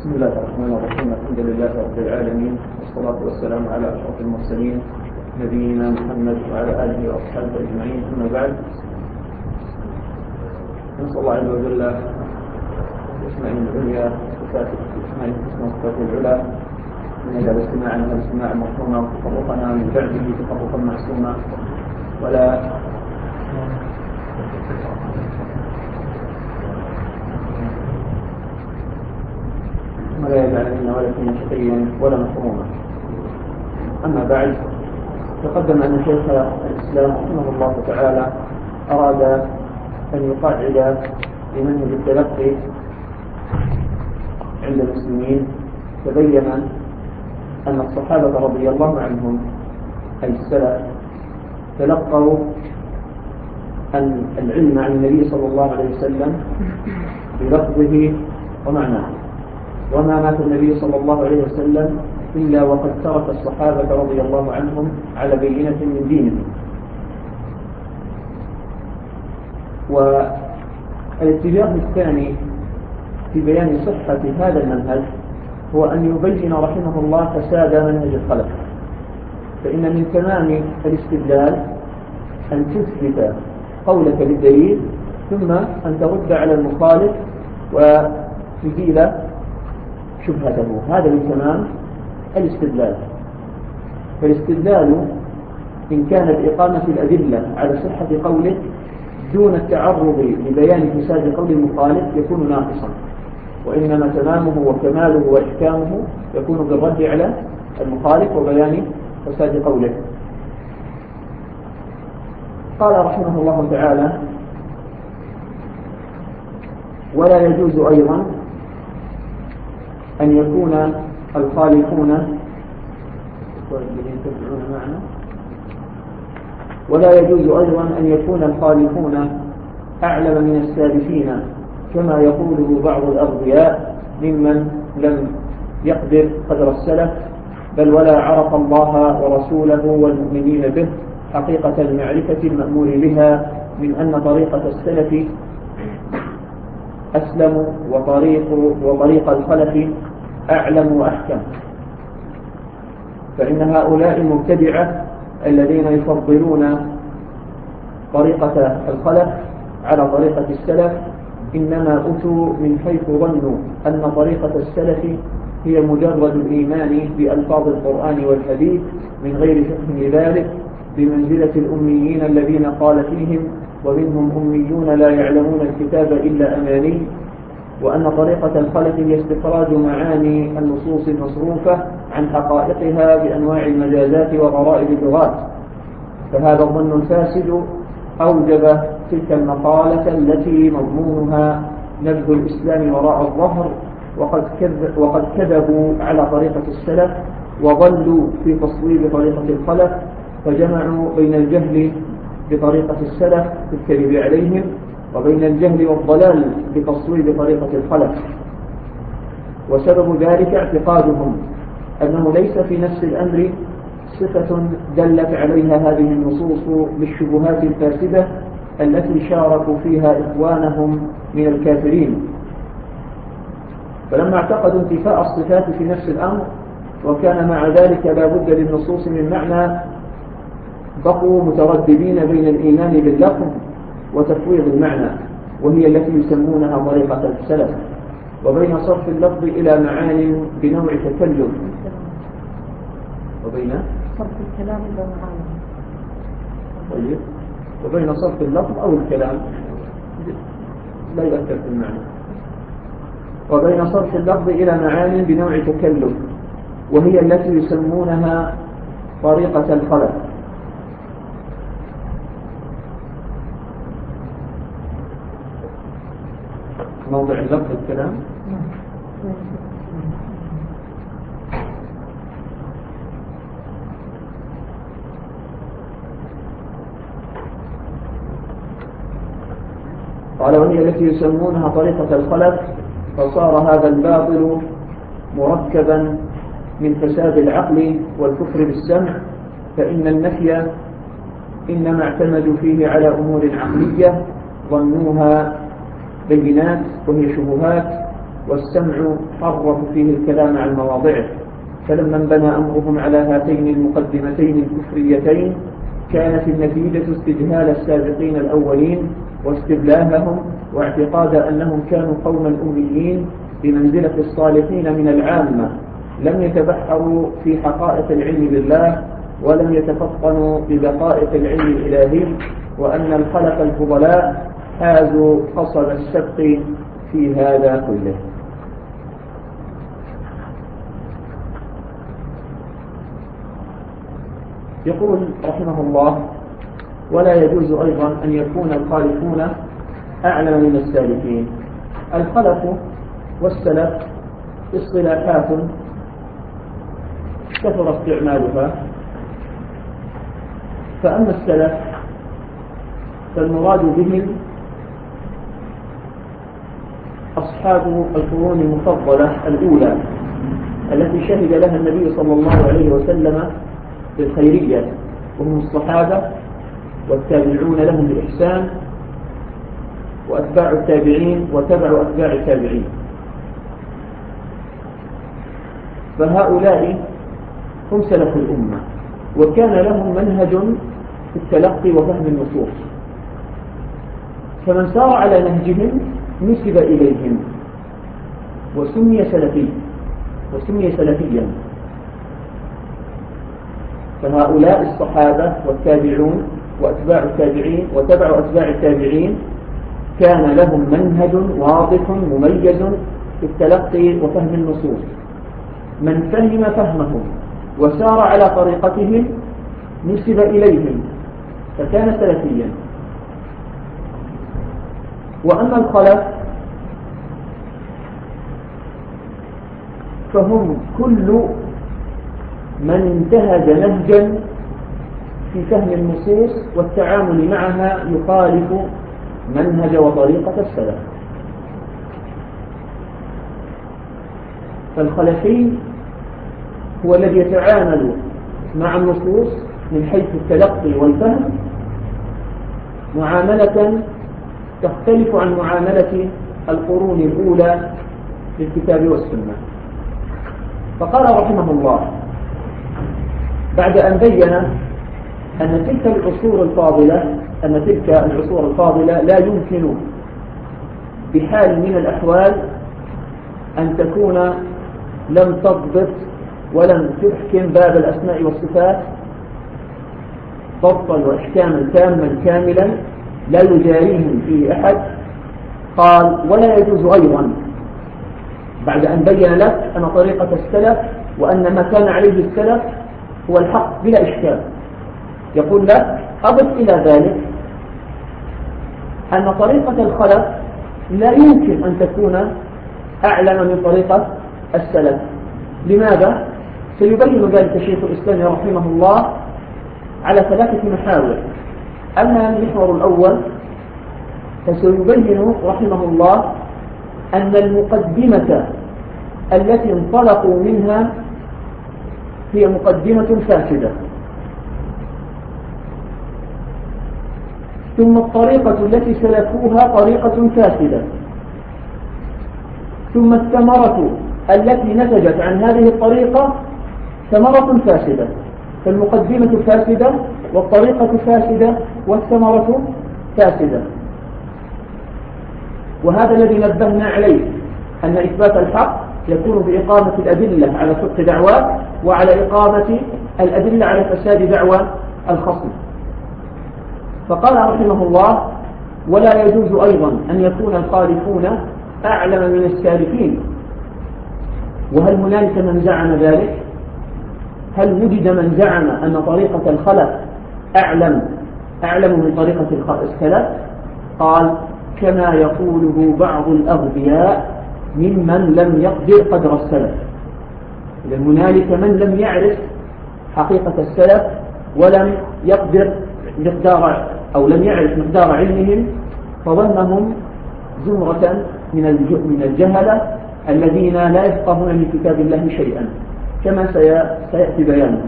بسم الله الرحمن الرحيم. الحمد لله رب العالمين، والصلاة والسلام على أشرف المرسلين نبينا محمد وعلى آله وأصحابه أجمعين. أما بعد، نسأل الله عز وجل بأسمائه العليا وصفاته العلى أن يجعل استماعنا هذا استماعا مرحوما، وتفرقنا من بعده تفرقا معصوما، ولا يجعل منا ولا فينا شقيا ولا محروما. أما بعد، تقدم أن شيخ الإسلام رحمه الله تعالى أراد أن يقعد لمنهج التلقي عند المسلمين، تبين أن الصحابة رضي الله عنهم أي السلف تلقوا أن العلم عن النبي صلى الله عليه وسلم بلفظه ومعناه، وما مات النبي صلى الله عليه وسلم إلا وقد ترك الصحابة رضي الله عنهم على بينة من دينهم. والاتجاه الثاني في بيان صحة هذا المنهج هو أن يبين رحمه الله فساد منهج الخلف، فإن من تمام الاستدلال أن تثبت قولك بالدليل ثم أن ترد على المخالف وتزيل شبهته. هذا من تمام الاستدلال. فالاستدلال إن كان بإقامة الأدلة على صحة قولك دون التعرض لبيان فساد قول المخالف يكون ناقصا، وإنما تمامه وكماله وإحكامه يكون بالرد على المخالف وبيان فساد قوله. قال رحمه الله تعالى: ولا يجوز أيضا أن يكون الخالفون أعلم من السالفين كما يقوله بعض الأغبياء ممن لم يقدر قدر السلف، بل ولا عرف الله ورسوله والمؤمنين به حقيقة المعرفة المأمور بها من أن طريقة السلف أسلم وطريق الخلف أعلم وأحكم. فإن هؤلاء المبتدعة الذين يفضلون طريقة الخلف على طريقة السلف إنما أتوا من حيث ظنوا أن طريقة السلف هي مجرد الإيمان بألفاظ القرآن والحديث من غير فهم لذلك، بمنزلة الأميين الذين قال فيهم: ومنهم أميون لا يعلمون الكتاب إلا أماني، وأن طريقة الخلف هي استخراج معاني النصوص المصروفة عن حقائقها بأنواع المجازات وغرائب اللغات. فهذا الظن الفاسد أوجب تلك المقالة التي مضمونها نبذ الإسلام وراء الظهر، وقد كذبوا على طريقة السلف وضلوا في تصويب طريقة الخلف، فجمعوا بين الجهل بطريقة السلف في الكذب عليهم وبين الجهل والضلال بتصويب طريقة الخلف. وسبب ذلك اعتقادهم أنه ليس في نفس الأمر صفة دلت عليها هذه النصوص بالشبهات الفاسدة التي شاركوا فيها إخوانهم من الكافرين. فلما اعتقدوا انتفاء الصفات في نفس الأمر وكان مع ذلك لا بد للنصوص من معنى، بقوا مترددين بين الإيمان باللفظ وتفويض المعنى، وهي التي يسمونها طريقة السلف، وبين صرف اللفظ إلى معان بنوع تكلم، وبين صرف الكلام إلى معاني. طيب، وبين صرف اللفظ أو الكلام لا يؤثر في المعنى، وبين صرف اللفظ إلى معان بنوع تكلم، وهي التي يسمونها طريقة الخلف. موضع لفظ الكلام قال: وهي التي يسمونها طريقة الخلف، فصار هذا الباطل مركبا من فساد العقل والكفر بالسمع، فإن النفي إنما اعتمدوا فيه على أمور عقلية ظنوها بينات وهي شبهات، والسمع حرفوا فيه الكلام عن مواضعه. فلما انبنى أمرهم على هاتين المقدمتين الكفريتين كانت النتيجة استجهال السابقين الأولين واستبلاههم واعتقاد أنهم كانوا قوما أميين بمنزلة الصالحين من العامة لم يتبحروا في حقائق العلم بالله ولم يتفطنوا بدقائق العلم الإلهي، وأن الخلق الفضلاء حازوا قصب السبق في هذا كله. يقول رحمه الله: ولا يجوز أيضا أن يكون الخالفون أعلم من السالفين. الخلف والسلف اصطلاحات كثر استعمالها، فأما السلف فالمراد بهم أصحاب القرون المفضلة الأولى التي شهد لها النبي صلى الله عليه وسلم بالخيرية، وهم الصحابة والتابعون لهم بإحسان وأتباع التابعين وتبع أتباع التابعين. فهؤلاء هم سلف الأمة، وكان لهم منهج في التلقي وفهم النصوص، فمن سار على نهجهم نسب إليهم وسمي سلفيا. فهؤلاء الصحابة والتابعون وأتباع التابعين وتبع أتباع التابعين كان لهم منهج واضح مميز في التلقي وفهم النصوص، من فهم فهمهم وسار على طريقتهم نسب إليهم فكان سلفيا. وأما الخلف فهم كل من انتهج نهجا في فهم النصوص والتعامل معها يخالف منهج وطريقة السلف. فالخلفي هو الذي يتعامل مع النصوص من حيث التلقي والفهم معاملة تختلف عن معاملة القرون الأولى للكتاب والسنة. فقال رحمه الله بعد أن بين أن تلك العصور الفاضلة لا يمكن بحال من الأحوال أن تكون لم تضبط ولم تحكم باب الأسماء والصفات ضبطا وإحكاما تاما كاملا لا يجاريهم فيه أحد. قال: ولا يجوز أيضا بعد أن بين لك أن طريقة السلف وأن ما كان عليه السلف هو الحق بلا إشكال، يقول لك: أضف إلى ذلك أن طريقة الخلف لا يمكن أن تكون أعلم من طريقة السلف. لماذا؟ سيبين ذلك شيخ الإسلام رحمه الله على 3 محاور. أما المحور الأول فسيبين رحمه الله أن المقدمة التي انطلقوا منها هي مقدمة فاسدة، ثم الطريقة التي سلكوها طريقة فاسدة، ثم الثمرة التي نتجت عن هذه الطريقة ثمرة فاسدة. فالمقدمة فاسدة والطريقة فاسدة والثمرة فاسدة. وهذا الذي نبهنا عليه أن إثبات الحق يكون بإقامة الأدلة على صدق دعواه وعلى إقامة الأدلة على فساد دعوى الخصم. فقال رحمه الله: ولا يجوز أيضا أن يكون الخالفون أعلم من السالفين. وهل هنالك من زعم ذلك؟ هل وجد من زعم أن طريقة الخلف أعلم من طريقة السلف؟ قال: كما يقوله بعض الأغبياء ممن لم يقدر قدر السلف. إذا هنالك من لم يعرف حقيقة السلف ولم يقدر لم يعرف مقدار علمهم، فظنهم زمرة من الجهلة الذين لا يفقهون من كتاب الله شيئا، كما سيأتي بيانه.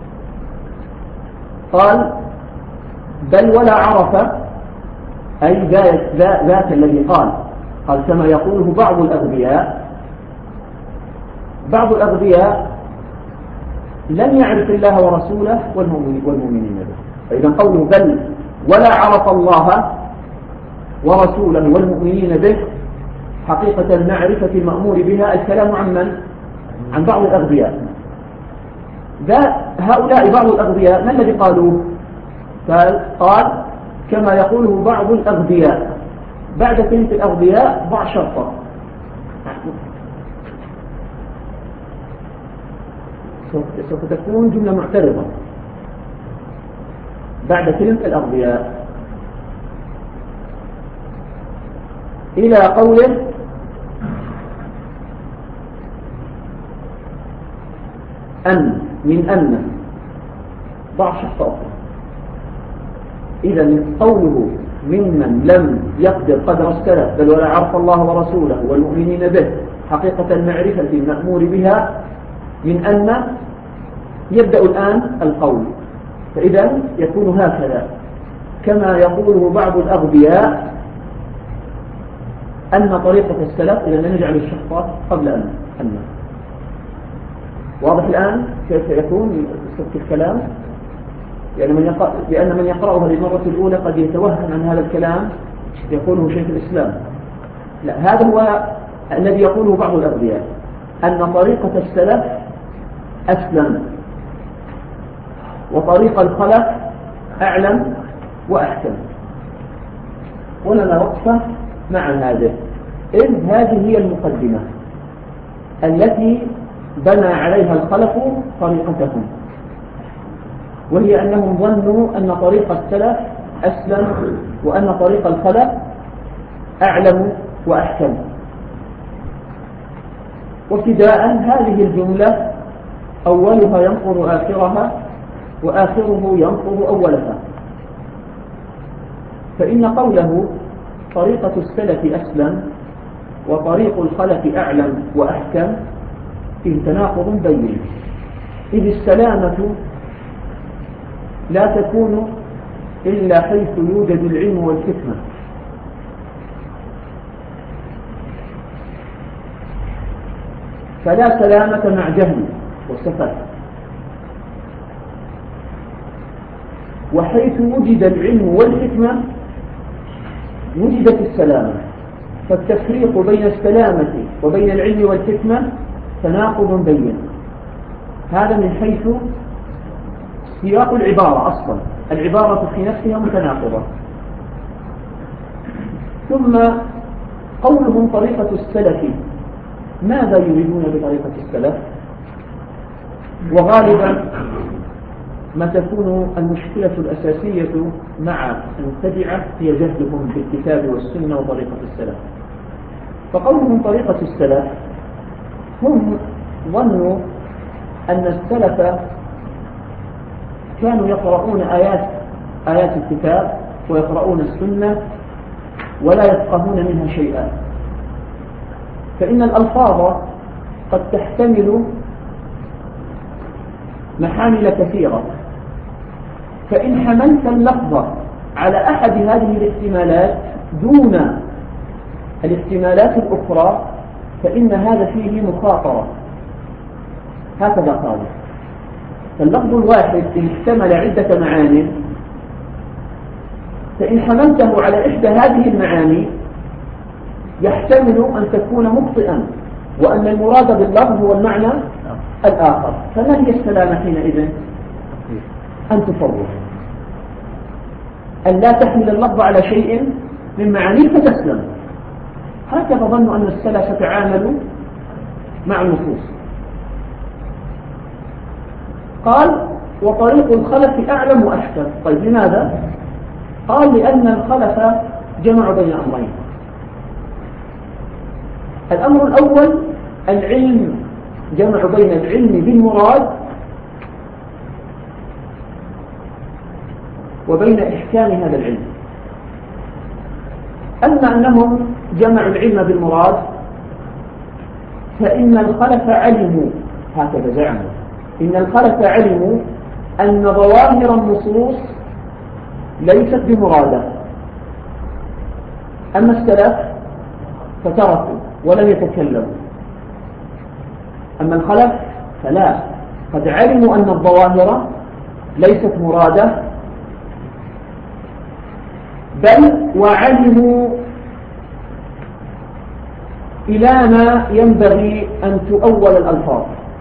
قال: بل ولا عرف، أي ذات الذي قال كما يقوله بعض الأغبياء، بعض الأغبياء لم يعرف الله ورسوله والمؤمنين به. فإذا قوله بل ولا عرف الله ورسوله والمؤمنين به، حقيقة المعرفة المأمور بها الكلام عن من؟ عن بعض الأغبياء. هؤلاء بعض الأغبياء ما الذي قالوه؟ قال كما يقوله بعض الأغبياء. بعد كلمة الأغبياء ضع شرطة، سوف تكون جملة معترضة بعد كلمة الأغبياء إلى قوله من ضع شرطة أخرى. إذا قوله ممن لم يقدر قدر السلف بل ولا عرف الله ورسوله والمؤمنين به حقيقة المعرفة المأمور بها من أن يبدأ الآن القول. فإذا يكون هكذا كما يقوله بعض الأغبياء أن طريقة السلف إذا نجعل الشرطة قبل أن واضح الآن كيف يكون الكلام؟ يعني لأن من يقرأها للمرة الأولى قد يتوهم عن هذا الكلام يقوله شيخ الإسلام. لا، هذا هو الذي يقوله بعض الأغبياء، أن طريقة السلف أسلم وطريق الخلف أعلم وأحكم. ولنا وقفة مع هذا، إذ هذه هي المقدمة التي بنى عليها الخلف طريقتهم، وهي أنهم ظنوا أن طريق السلف أسلم وأن طريق الخلف أعلم وأحكم. وابتداء هذه الجملة أولها ينقض آخرها وآخره ينقض أولها. فإن قوله طريقة السلف أسلم وطريق الخلف أعلم وأحكم فيه تناقض بين، إذ السلامة لا تكون إلا حيث يوجد العلم والحكمة، فلا سلامة مع جهل وسفه. وحيث وجد العلم والحكمة وجدت السلامة، فالتفريق بين السلامة وبين العلم والحكمة تناقض بين. هذا من حيث سياق العبارة، أصلا العبارة في نفسها متناقضة. ثم قولهم طريقة السلف، ماذا يريدون بطريقة السلف؟ وغالبا ما تكون المشكلة الأساسية مع المبتدعة هي جهلهم بالكتاب والسنة وطريقة السلف. فقولهم طريقة السلف، هم ظنوا أن السلف كانوا يقرؤون آيات الكتاب ويقرؤون السنة ولا يفقهون منها شيئا، فإن الألفاظ قد تحتمل محامل كثيرة، فإن حملت اللفظ على أحد هذه الاحتمالات دون الاحتمالات الأخرى فإن هذا فيه مخاطرة. هكذا قال، فاللفظ الواحد إن احتمل عدة معاني، فإن حملته على إحدى هذه المعاني يحتمل أن تكون مخطئا وأن المراد باللفظ هو المعنى الآخر. فما هي السلامة حينئذ؟ أن تفوض، أن لا تحمل اللفظ على شيء من معانيه فتسلم. هكذا ظنوا أن السلف تعاملوا مع النصوص. قال وطريق الخلف أعلم وأحكم. طيب لماذا؟ قال لأن الخلف جمع بين أمرين. الأمر الأول العلم، جمع بين العلم بالمراد وبين إحكام هذا العلم. أما أنهم جمعوا العلم بالمراد فإن الخلف علموا، هكذا زعموا، إن الخلف علموا أن ظواهر النصوص ليست بمرادة. أما السلف فتركوا ولم يتكلموا. أما الخلف فلا، قد علموا أن الظواهر ليست مرادة، بل وعلموا إلى ما ينبغي أن تؤول الألفاظ.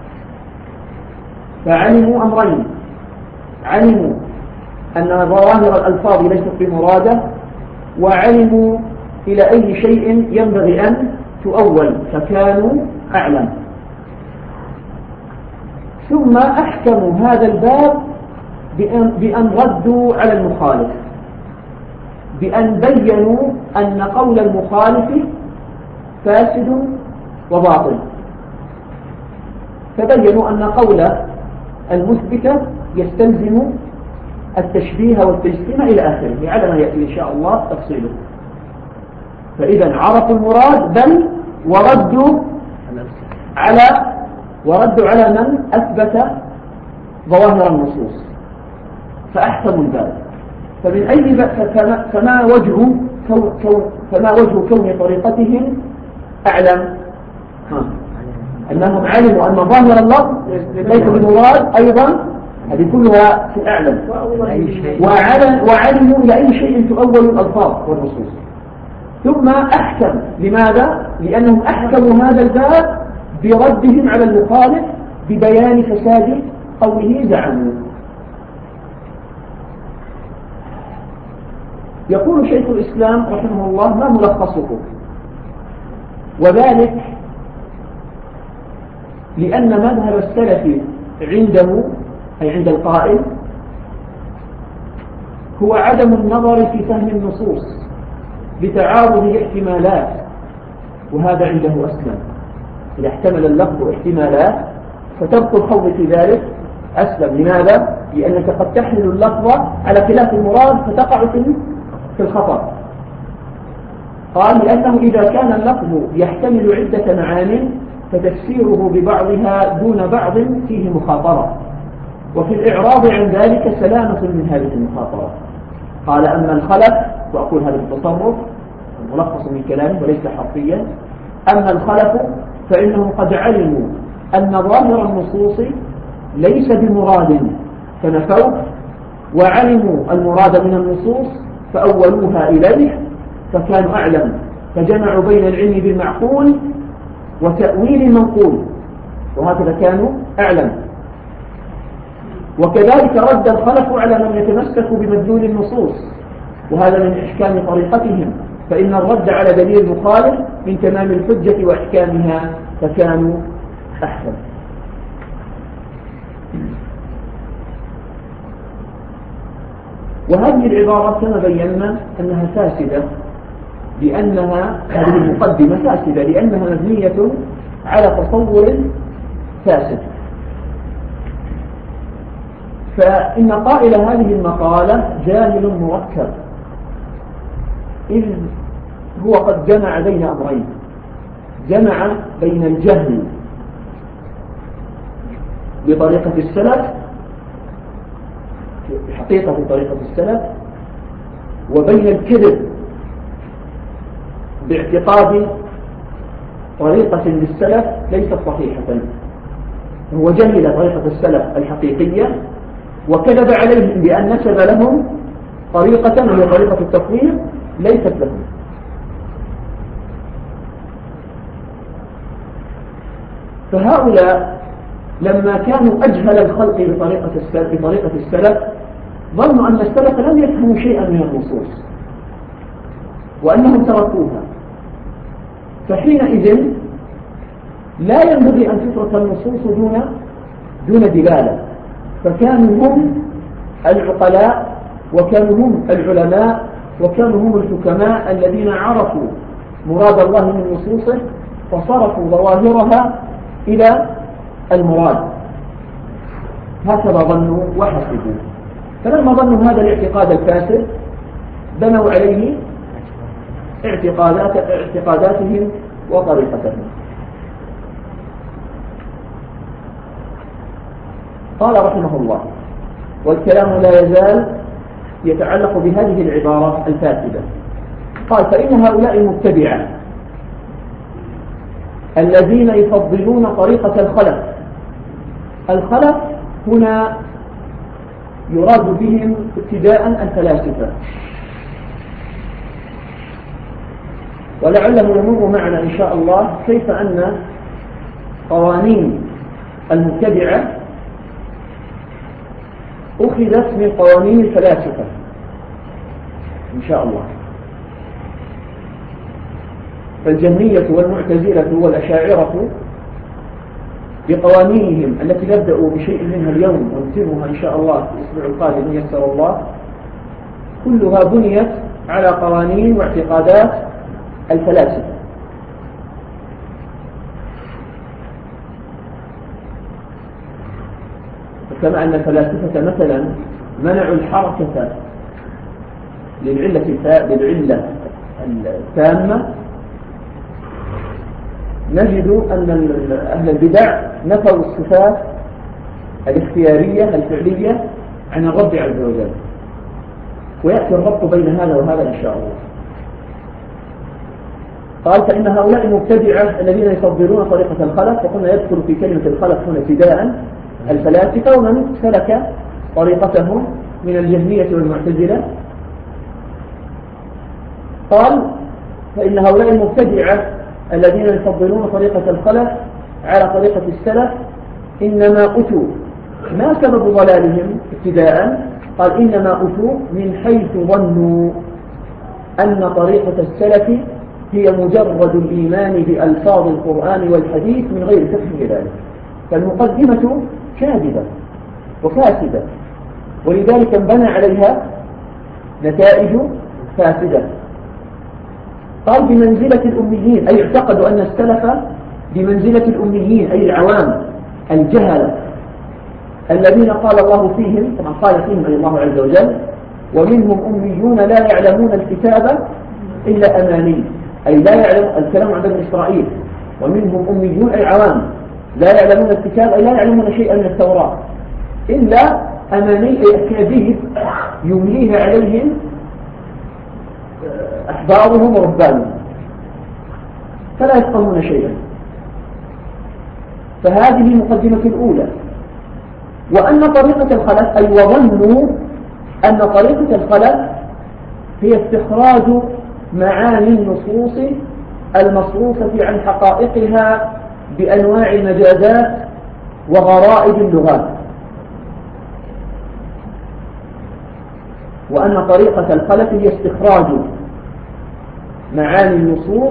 فعلموا أمرين: علموا أن ظواهر الألفاظ ليست بمرادة، وعلموا إلى أي شيء ينبغي أن تؤول، فكانوا أعلم. ثم أحكموا هذا الباب بأن ردوا على المخالف، بأن بيّنوا أن قول المخالف فاسد وباطل، فبيّنوا أن قول المثبت يستلزم التشبيه والتجسيم إلى آخره على ما يأتي إن شاء الله تفصيله. فإذا عرفوا المراد، بل وردوا على من أثبت ظواهر النصوص، فأحكموا الباب. فمن أي فما وجه كون طريقتهم أعلم؟ أنهم علموا أن ظاهر اللفظ ليس بمراد، أيضا هذه كلها في أعلم، وعلموا إلى أي شيء تؤول الألفاظ والنصوص. ثم أحكم. لماذا؟ لأنهم أحكموا هذا الباب بردهم على المخالف ببيان فساد قوله زعموا. يقول شيخ الإسلام رحمه الله: ما ملخصه؟ وذلك لأن مذهب السلف عنده، أي عند القائل، هو عدم النظر في فهم النصوص لتعارض الاحتمالات، وهذا عنده أسلم. إذا احتمل اللفظ احتمالات فتبقى الخوض في ذلك أسلم. لماذا؟ لأنك قد تحمل اللفظ على خلاف المراد فتقع في الخطأ. قال: لأنه إذا كان اللفظ يحتمل عدة معان فتفسيره ببعضها دون بعض فيه مخاطرة، وفي الإعراض عن ذلك سلامة من هذه المخاطرة. قال: أما الخلف، وأقول هذا التصرف ملخص من كلامه وليس حرفيا، أما الخلف فإنهم قد علموا أن ظاهر النصوص ليس بمراد فنفوه، وعلموا المراد من النصوص فأولوها إليه، فكانوا أعلم، فجمعوا بين العلم بالمعقول وتأويل المنقول، وهكذا كانوا أعلم. وكذلك رد الخلف على من يتمسك بمدلول النصوص، وهذا من إحكام طريقتهم، فإن الرد على دليل المخالف من تمام الحجة وإحكامها، فكانوا أحسن. وهذه العبارة كما بينا أنها فاسدة، لأنها هذه المقدمة فاسدة لأنها مبنية على تصور فاسد. فإن قائل هذه المقالة جاهل مركب، إذ هو قد جمع بين أمرين: جمع بين الجهل بطريقة السلف، حقيقة طريقة السلف، وبين الكذب باعتقاد طريقة للسلف ليست صحيحة. هو جهل طريقة السلف الحقيقية وكذب عليهم بأن نسب لهم طريقة وهي طريقة التفويض ليست لهم. فهؤلاء لما كانوا أجهل الخلق بطريقة السلف ظنوا أن السلف لم يفهموا شيئا من النصوص وأنهم تركوها، فحينئذ لا ينبغي أن تترك النصوص دون دلالة. فكانوا هم العقلاء، وكانوا هم العلماء، وكانوا هم الحكماء الذين عرفوا مراد الله من نصوصه فصرفوا ظواهرها إلى المراد. هكذا ظنوا وحسبوا. فلما ظنوا هذا الاعتقاد الفاسد بنوا عليه اعتقاداتهم وطريقتهم. قال رحمه الله: والكلام لا يزال يتعلق بهذه العبارة الفاسدة. قال: فإن هؤلاء المتبعة الذين يفضلون طريقة الخلف. الخلف هنا يراد بهم ابتداء الفلاسفة، ولعله يمر معنا إن شاء الله كيف أن قوانين المبتدعة أخذت من قوانين الفلاسفة إن شاء الله. فالجهمية والمعتزلة والأشاعرة بقوانينهم التي نبدأ بشيء منها اليوم ونتمها إن شاء الله في الأسبوع القادم يسر الله، كلها بنيت على قوانين واعتقادات الفلاسفة. كما أن الفلاسفة مثلا منعوا الحركة للعلة التامة، نجد أن أهل البدع نفوا الصفات الاختيارية الفعلية عن الرب عز وجل، ويأتي الربط بين هذا وهذا إن شاء الله. قال فإن هؤلاء المبتدعة الذين يفضلون طريقة الخلف، وقلنا يدخل في كلمة الخلف هنا ابتداء الفلاسفة ومن سلك طريقتهم من الجهمية والمعتزلة. قال فإن هؤلاء المبتدعة الذين يفضلون طريقة الخلف على طريقة السلف إنما أتوا، ما سبب ضلالهم ابتداء؟ قال إنما أتوا من حيث ظنوا أن طريقة السلف هي مجرد الإيمان بألفاظ القرآن والحديث من غير فهم ذلك. فالمقدمة كاذبة وفاسدة، ولذلك انبنى عليها نتائج فاسدة. قال بمنزلة الأميين، أي اعتقدوا أن السلف بمنزلة الأميين، أي العوام الجهلة الذين قال الله فيهم، طبعا قال فيهم أي الله عز وجل: ومنهم أميون لا يعلمون الكتاب إلا أماني، أي لا يعلم الكلام عند بني إسرائيل. ومنهم أميون أي عوام لا يعلمون الكتاب، أي لا يعلمون شيئا من التوراة إلا أماني، أي أكاذيب يمليها عليهم أحبارهم ورهبانهم، فلا يفقهون شيئا. فهذه المقدمة الأولى. وأن طريقة الخلف، أي وظنوا أن طريقة الخلف هي استخراج معاني النصوص المصروفة عن حقائقها بأنواع المجازات وغرائب اللغات. وأن طريقة الخلف هي استخراج معاني النصوص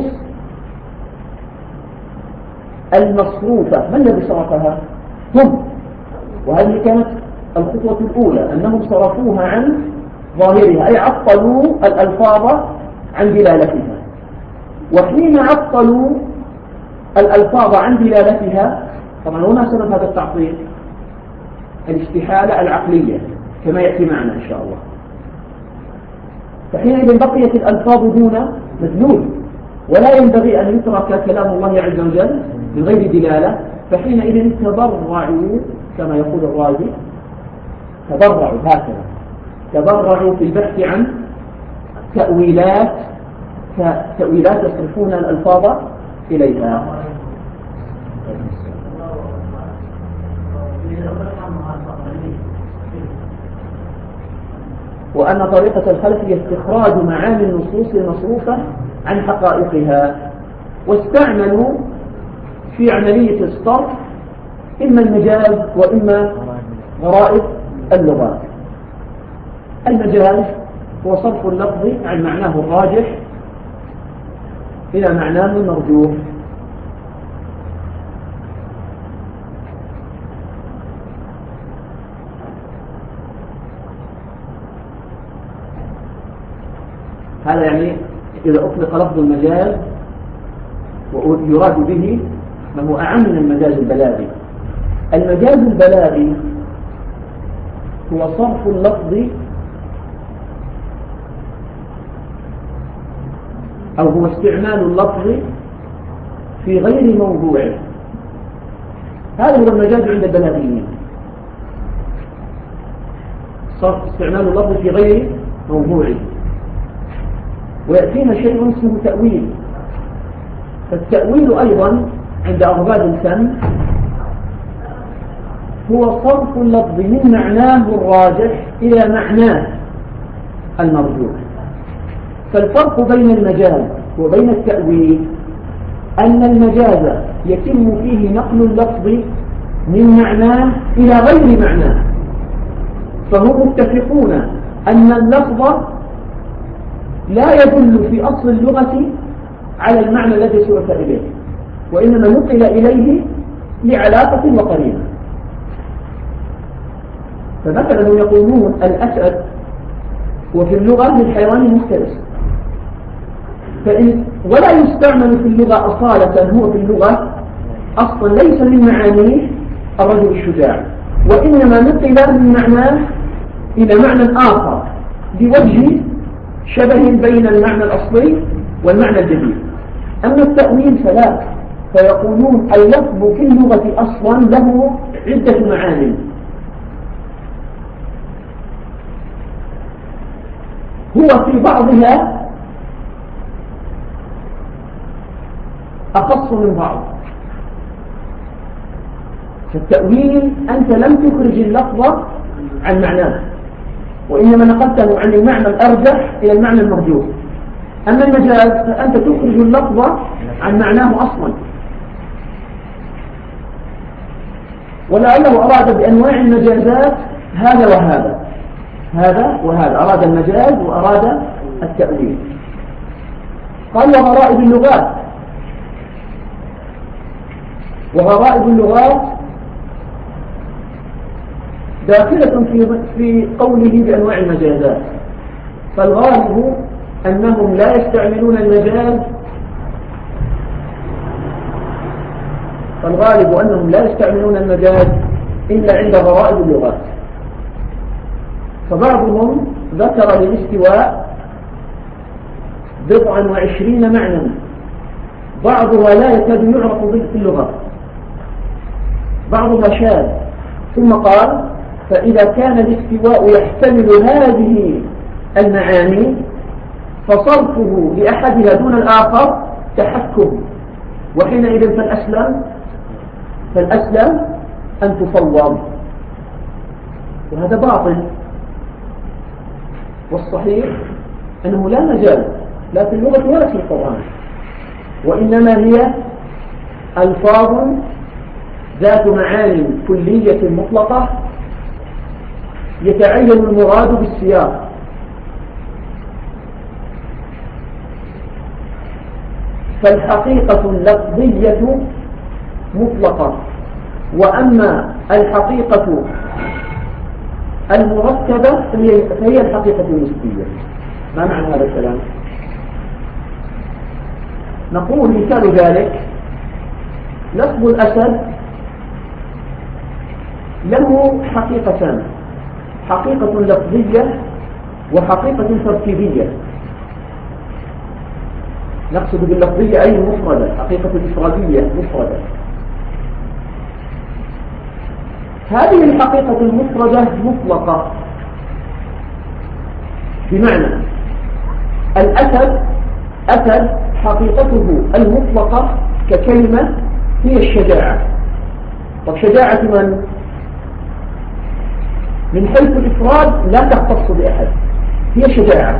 المصروفة. من الذي صرفها؟ هم. وهذه كانت الخطوة الأولى، أنهم صرفوها عن ظاهرها، أي عطلوا الألفاظ عن دلالتها. وحين عطلوا الألفاظ عن دلالتها، طبعا وما سبب هذا التعطيل؟ الاستحالة العقلية كما يأتي معنا إن شاء الله. فحينئذ بقيت الألفاظ دون مدلول، ولا ينبغي أن يترك كلام الله عز وجل من غير دلالة. فحينئذ تبرعوا كما يقول الرازي، تبرعوا هكذا، تبرعوا في البحث عن تأويلات يصرفون الألفاظ إليها. وأن طريقة الخلف هي استخراج معاني النصوص المصروفة عن حقائقها، واستعملوا في عملية الصرف إما المجاز وإما غرائب اللغات. المجاز هو صرف اللفظ عن معناه الراجح إلى معناه المرجوح. هذا يعني إذا أطلق لفظ المجاز ويراد به ما هو أعم من المجاز البلاغي. المجاز البلاغي هو صرف اللفظ أو هو استعمال اللفظ في غير موضوعه. هذا هو المجاز عند البلاغيين، صرف استعمال اللفظ في غير موضوعه. ويأتينا شيء اسمه تأويل. فالتأويل أيضا عند أرباب الفن هو صرف اللفظ من معناه الراجح إلى معناه المرجوح. فالفرق بين المجاز وبين التأويل أن المجاز يتم فيه نقل اللفظ من معناه إلى غير معناه، فهم متفقون أن اللفظ لا يدل في أصل اللغة على المعنى الذي سئل إليه، وإنما نقل إليه لعلاقة وقرينة. فمثلا يقولون الأسد وفي اللغة للحيوان المفترس، ولا يستعمل في اللغة أصالة، هو في اللغة أصلا ليس من معانيه الرجل الشجاع، وإنما نقل من معناه إلى معنى آخر لوجه شبه بين المعنى الأصلي والمعنى الجديد. أما التأويل فلا، فيقولون اللفظ في اللغة أصلا له عدة معاني، هو في بعضها أخص من بعض. فالتأويل أنت لم تخرج اللفظ عن معناه، وإنما نقلته عن المعنى الأرجح إلى المعنى المرجوح. أما المجاز فأنت تخرج اللفظ عن معناه أصلا. ولعله أراد بأنواع المجازات هذا وهذا، هذا وهذا، أراد المجاز وأراد التأويل. قال وغرائب اللغات، وغرائب اللغات داخلة في قوله بأنواع المجازات. فالغالب أنهم لا يستعملون المجاز، إلا عند غرائب اللغات. فبعضهم ذكر للاستواء 29 معنى، بعضها لا يكاد يعرف في اللغة، بعضها شاذ. ثم قال فإذا كان الاستواء يحتمل هذه المعاني فصرفه لأحدها دون الآخر تحكم، وحينئذ فالأسلم أن تفوض، وهذا باطل. والصحيح أنه لا مجال لا في اللغة ولا في القرآن، وإنما هي ألفاظ ذات معاني كلية مطلقة يتعين المراد بالسياق. فالحقيقة اللفظية مطلقة، وأما الحقيقة المركبة فهي الحقيقة النسبية. ما معنى هذا الكلام؟ نقول مثال ذلك لفظ الأسد له حقيقتان، حقيقة لفظية وحقيقة تركيبية. نقصد باللفظية أي مفردة، حقيقة الإفرادية مفردة. هذه الحقيقة المفردة مطلقة، بمعنى الأسد حقيقته المطلقة ككلمة هي الشجاعة. طب شجاعة من حيث الإفراد لا تختص بأحد، هي شجاعة.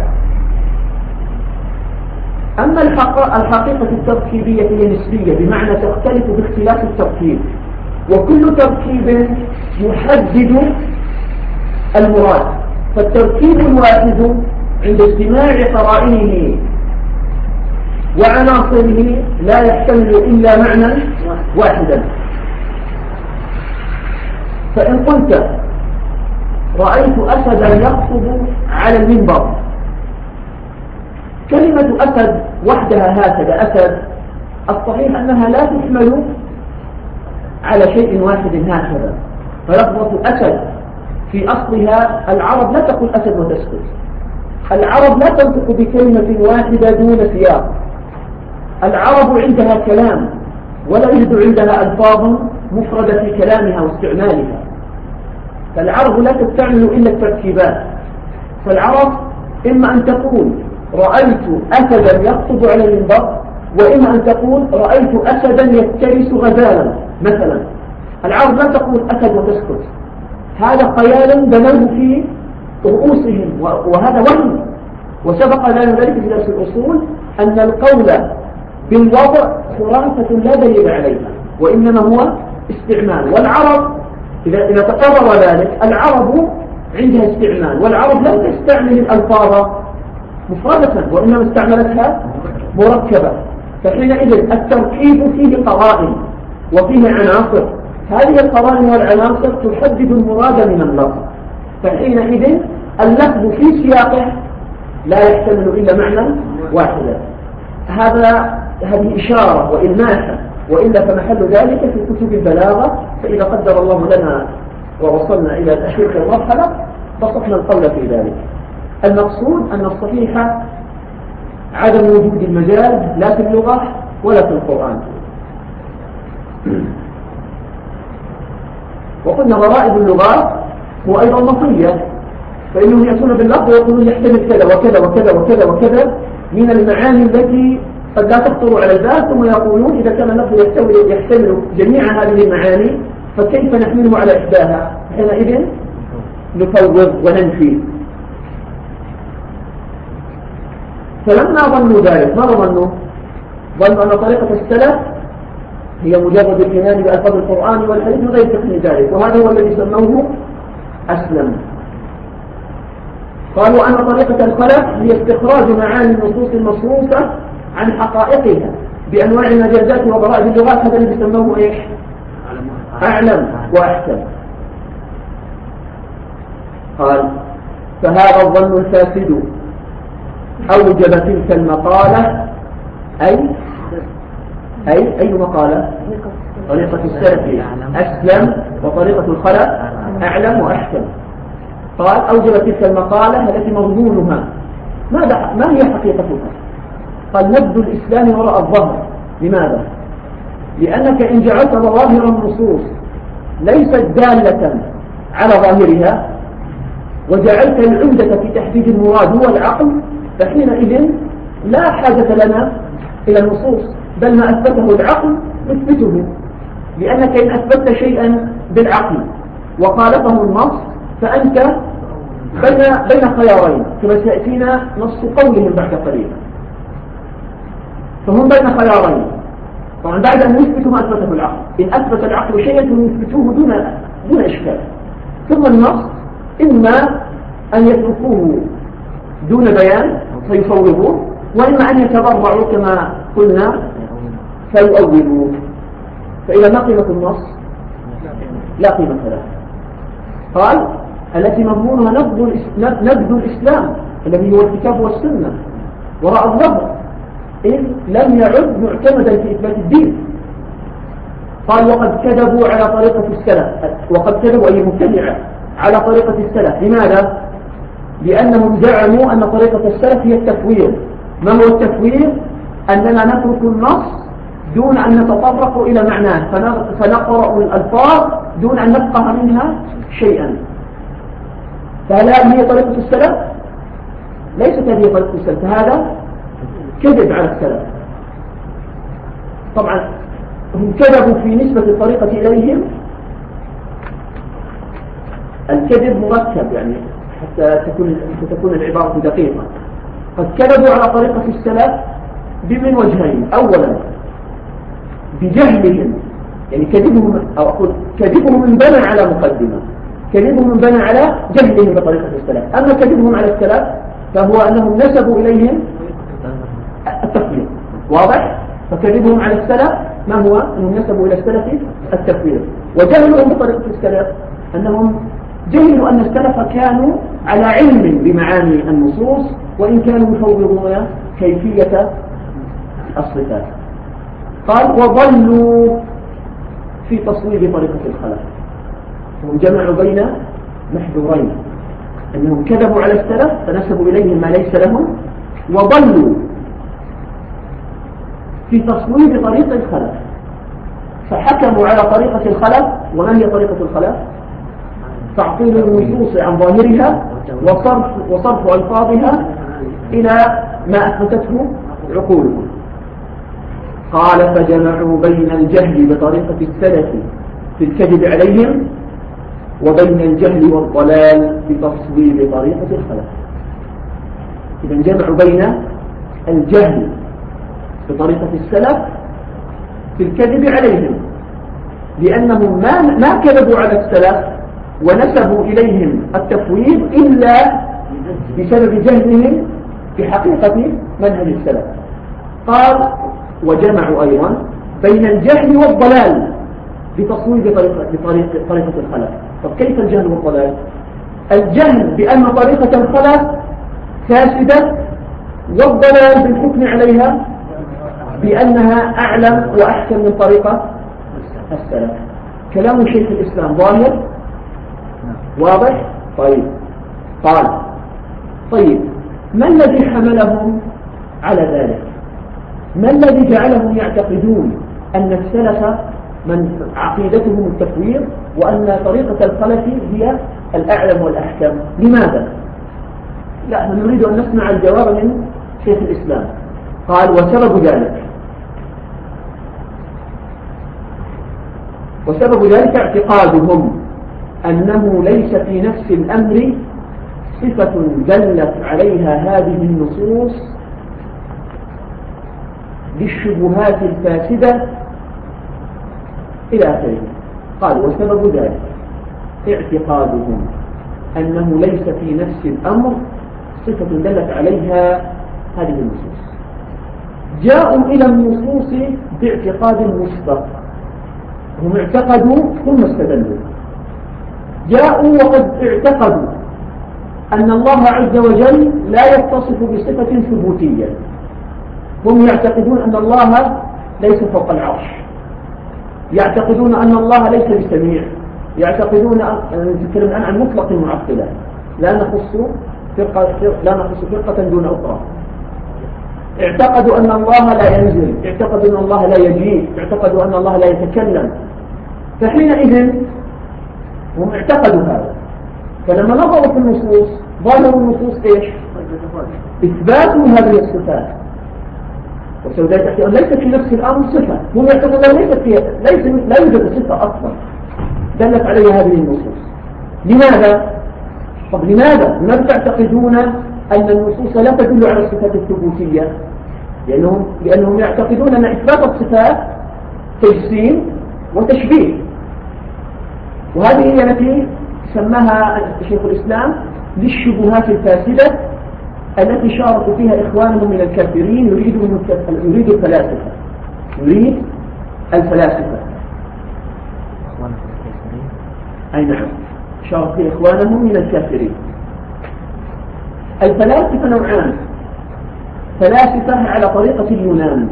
أما الحقيقة التركيبية هي نسبية، بمعنى تختلف باختلاف التركيب، وكل تركيب يحدد المراد. فالتركيب الواحد عند اجتماع قرائنه وعناصره لا يحتمل إلا معنى واحدا. فإن قلت رأيت أسدا يخطب على المنبر، كلمة أسد وحدها هكذا أسد، الصحيح أنها لا تحمل على شيء واحد هكذا. فلفظة أسد في أصلها العرب لا تقول أسد وتسكت، العرب لا تنطق بكلمة واحدة دون سياق. العرب عندها كلام ولا يوجد عندها ألفاظ مفردة في كلامها واستعمالها، فالعرب لا تستعمل إلا التركيبات. فالعرب إما أن تقول رأيت أسدا يخطب على المنبر، وإما أن تقول رأيت أسدا يفترس غزالا مثلا. العرب لا تقول أسد وتسكت، هذا خيال بنوه في رؤوسهم وهذا وهم. وسبق لنا ذلك في درس الأصول أن القول بالوضع خرافة لا دليل عليها، وإنما هو استعمال. والعرب إذا تقرر ذلك، العرب عندها استعمال، والعرب لم تستعمل الألفاظ مفردة وإنما استعملتها مركبة. فحينئذ التركيب فيه قرائن وفيه عناصر، هذه القرائن والعناصر تحدد المراد من اللفظ. فحينئذ اللفظ في سياقه لا يحتمل إلا معنى واحدا. هذه إشارة وإلماحة، وإلا فمحل ذلك في كتب البلاغة. فإذا قدر الله لنا ووصلنا إلى تحقيق المرحلة بسطنا القول في ذلك. المقصود أن الصحيح عدم وجود المجاز لا في اللغة ولا في القرآن. وقلنا غرائب اللغات هو أيضا مطية، فإنهم يأتون باللفظ ويقولون يحتمل كذا وكذا وكذا وكذا وكذا من المعاني التي قد لا تخطر على البال، ثم يقولون إذا كان اللفظ يحتمل جميع هذه المعاني فكيف نحمله على إحداها؟ حينئذ نفوض وننفي. فلما ظنوا ذلك، ما ظنوا؟ ظنوا أن طريقة السلف هي مجرد الإيمان بألفاظ القرآن والحديث من غير تقنين ذلك، وهذا هو الذي سموه أسلم. قالوا أن طريقة الخلف هي استخراج معاني النصوص المصروفة عن حقائقها بأنواع المجازات وغرائب اللغات، هذا الذي سموه إيش؟ أعلم وأحسن. قال فهذا الظن الفاسد أوجب تلك المقالة، أي مقالة؟ طريقة السلف أسلم وطريقة الخلف أعلم وأحسن. قال أوجب تلك المقالة التي مضمونها ما هي حقيقتها؟ قال نبذ الإسلام وراء الظهر. لماذا؟ لأنك إن جعلت ظواهر النصوص ليست دالة على ظاهرها وجعلت العمدة في تحديد المراد هو العقل، فحينئذ لا حاجة لنا إلى النصوص، بل ما أثبته العقل نثبته. لأنك إن أثبت شيئا بالعقل وخالفه النص فأنت بين خيارين، كما سيأتينا نص قولهم بعد قليل. فهم بين خيارين طبعا بعد أن يثبتوا ما أثبته العقل. إن أثبت العقل شيئا فيثبتوه دون إشكال، ثم النص إما أن يتركوه دون بيان فيفوضوه، وإما أن يتبرعوا كما قلنا فيؤولوه. فإذا ما قيمة النص؟ لا قيمة له. قال التي مضمونها نبذ الإسلام الذي هو الكتاب والسنة وراء الظهر، إذ لم يعد معتمدا في إثبات الدين. قال وقد كذبوا على طريقة السلف، وقد كذبوا أي مبتدعة على طريقة السلف. لماذا؟ لأنهم زعموا أن طريقة السلف هي التفويض. ما هو التفويض؟ أننا نترك النص دون أن نتطرق إلى معناه، فنقرأ الألفاظ دون أن نفقه منها شيئا. فهل هذه هي طريقة السلف؟ ليست هذه طريقة السلف، هذا كذب على السلف. طبعا هم كذبوا في نسبة الطريقة إليهم، الكذب مركب يعني حتى تكون العبارة دقيقة. قد كذبوا على طريقة السلف بمن وجهين: أولا بجهلهم، يعني كذبهم أو أقول كذبهم انبنى على مقدمة، كذبهم انبنى على جهلهم بطريقة السلف. أما كذبهم على السلف فهو أنهم نسبوا إليهم التفويض، واضح؟ فكذبهم على السلف ما هو؟ أنهم نسبوا إلى السلف التفويض. وجهلهم بطريقة السلف أنهم جهلوا أن السلف كانوا على علم بمعاني النصوص وإن كانوا يفوضون كيفية الصفات. قال وظلوا في تصويب طريقة الخلف، هم جمعوا بين محذورين: أنهم كذبوا على السلف فنسبوا إليهم ما ليس لهم، وظلوا في تصويب طريق الخلف فحكموا على طريقة الخلف. وما هي طريقة الخلف؟ تعطيل النصوص عن ظاهرها وصرف ألفاظها إلى ما أثبتته عقولهم. قال فجمعوا بين الجهل بطريقة السلف في الكذب عليهم وبين الجهل والضلال بتصويب طريقة الخلف. إذا جمعوا بين الجهل بطريقة السلف في الكذب عليهم، لأنهم ما كذبوا على السلف ونسبوا إليهم التفويض إلا بسبب جهلهم بحقيقة منهج السلف. قال وجمعوا أيضا بين الجهل والضلال بتصويب طريقة الخلف. طب كيف الجهل والضلال؟ الجهل بأن طريقة الخلف فاسدة، والضلال بالحكم عليها بأنها أعلم وأحسن من طريقة السلف. كلام شيخ الإسلام ظاهر واضح؟ طيب قال طيب ما الذي حملهم على ذلك؟ ما الذي جعلهم يعتقدون أن السلف من عقيدتهم التفويض وأن طريقة الخلف هي الأعلم والأحكم؟ لماذا؟ لا، نريد أن نسمع الجواب من شيخ الإسلام. قال وسبب ذلك اعتقادهم أنه ليس في نفس الأمر صفة دلت عليها هذه النصوص للشبهات الفاسدة إلى آخره. قال وسبب ذلك اعتقادهم أنه ليس في نفس الأمر صفة دلت عليها هذه النصوص. جاءوا إلى النصوص باعتقاد مسبق، هم اعتقدوا ثم استدلوا. جاءوا وقد اعتقدوا أن الله عز وجل لا يتصف بصفة ثبوتية، هم يعتقدون أن الله ليس فوق العرش، يعتقدون أن الله ليس بسميع، يعتقدون نتكلم الآن عن مطلق المعطلة، لا نخص فرقة دون أخرى. اعتقدوا أن الله لا ينزل، اعتقدوا أن الله لا يجيء، اعتقدوا أن الله لا يتكلم. فحينئذ هم اعتقدوا هذا، فلما نظروا في النصوص ظاهروا النصوص ايش؟ إثبات هذه الصفات، وسوداء أن ليس في نفس الأمر صفة، هم يعتقدون لا يوجد صفة أصلا دلت عليها هذه النصوص. لماذا؟ طب لماذا تعتقدون أن النصوص لا تدل على الصفات الثبوتية؟ لأنهم يعتقدون أن إثبات الصفات تجسيم وتشبيه، وهذه هي التي سماها شيخ الإسلام للشبهات الفاسدة التي شاركوا فيها إخوانهم من الكافرين. يريد الفلاسفة، يريد الفلاسفة. أي نعم، شارك فيها إخوانهم من الكافرين. الفلاسفة نوعان: فلاسفة على طريقة اليونان،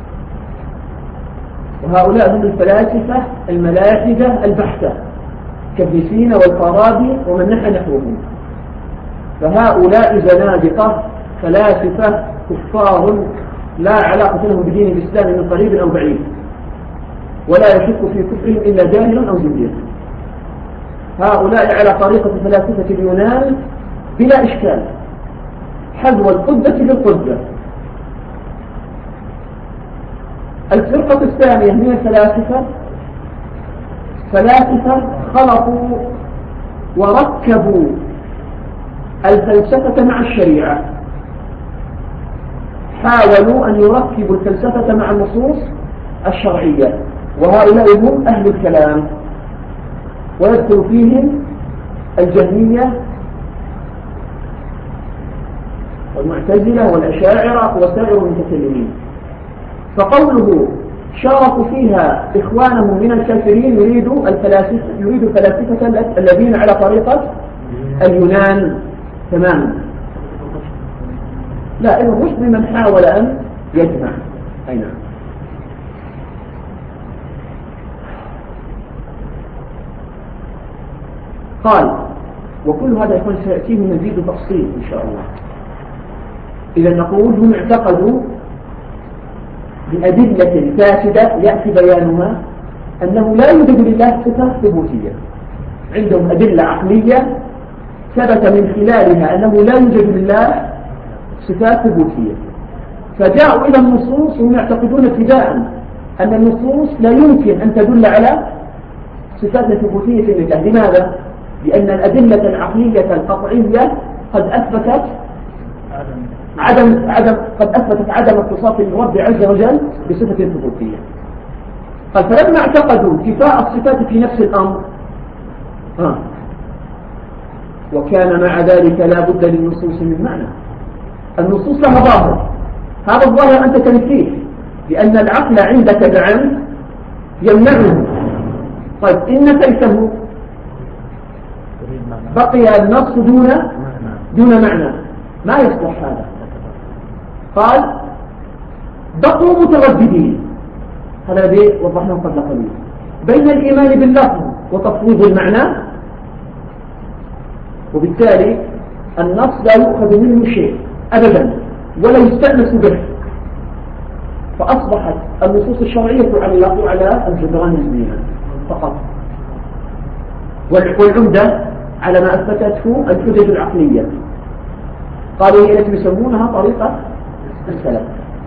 وهؤلاء هم الفلاسفة الملاحدة البحتة كابن سينا والفارابي ومن نحوهم. فهؤلاء زنادقة فلاسفة كفار لا علاقة لهم بدين الإسلام من قريب أو بعيد، ولا يشك في كفرهم إلا جاهل أو زنديق. هؤلاء على طريقة فلاسفة اليونان بلا إشكال، حذو القدة بالقدة. الفرقة الثانية من الفلاسفة فلاسفة خلطوا وركبوا الفلسفة مع الشريعة، حاولوا أن يركبوا الفلسفة مع النصوص الشرعية، وهؤلاء هم أهل الكلام، ويدخل فيهم الجهمية والمعتزلة والأشاعرة وسائر المتكلمين. فقوله شاركوا فيها إخوانهم من الكافرين يريد الفلاسفة الذين على طريقة اليونان تماما. لا، الرشد من حاول أن يجمع. أي نعم. قال وكل هذا يكون سيأتيه مزيد تفصيل إن شاء الله. إذا نقول هم اعتقدوا بأدلة فاسدة يأتي بيانها أنه لا يوجد لله صفة ثبوتية. عندهم أدلة عقلية ثبت من خلالها أنه لا يوجد لله صفات ثبوتية، فجاءوا إلى النصوص وهم يعتقدون ابتداء أن النصوص لا يمكن أن تدل على صفات ثبوتية في النكاح. لماذا؟ لأن الأدلة العقلية القطعية قد أثبتت عدم اتصاف الرب عز وجل بصفة ثبوتية. قال فلما اعتقدوا انتفاء الصفات في نفس الأمر وكان مع ذلك لا بد للنصوص من معنى. النصوص لها ظاهر، هذا الظاهر أنت تنفيه لأن العقل عندك دعم يمنعه. طيب إن نفيته بقي النص دون معنى، ما يصلح هذا. قال بقوا مترددين، هذا الذي وضحناه قبل قليل، بين الإيمان باللفظ وتفويض المعنى، وبالتالي النص لا يؤخذ منه شيء أبدا ولا يستأنس به، فأصبحت النصوص الشرعية تعلق على الجدران الإيمان فقط، والعمدة على ما أثبتته الحجج العقلية. قالوا هي التي يسمونها طريقة السلف.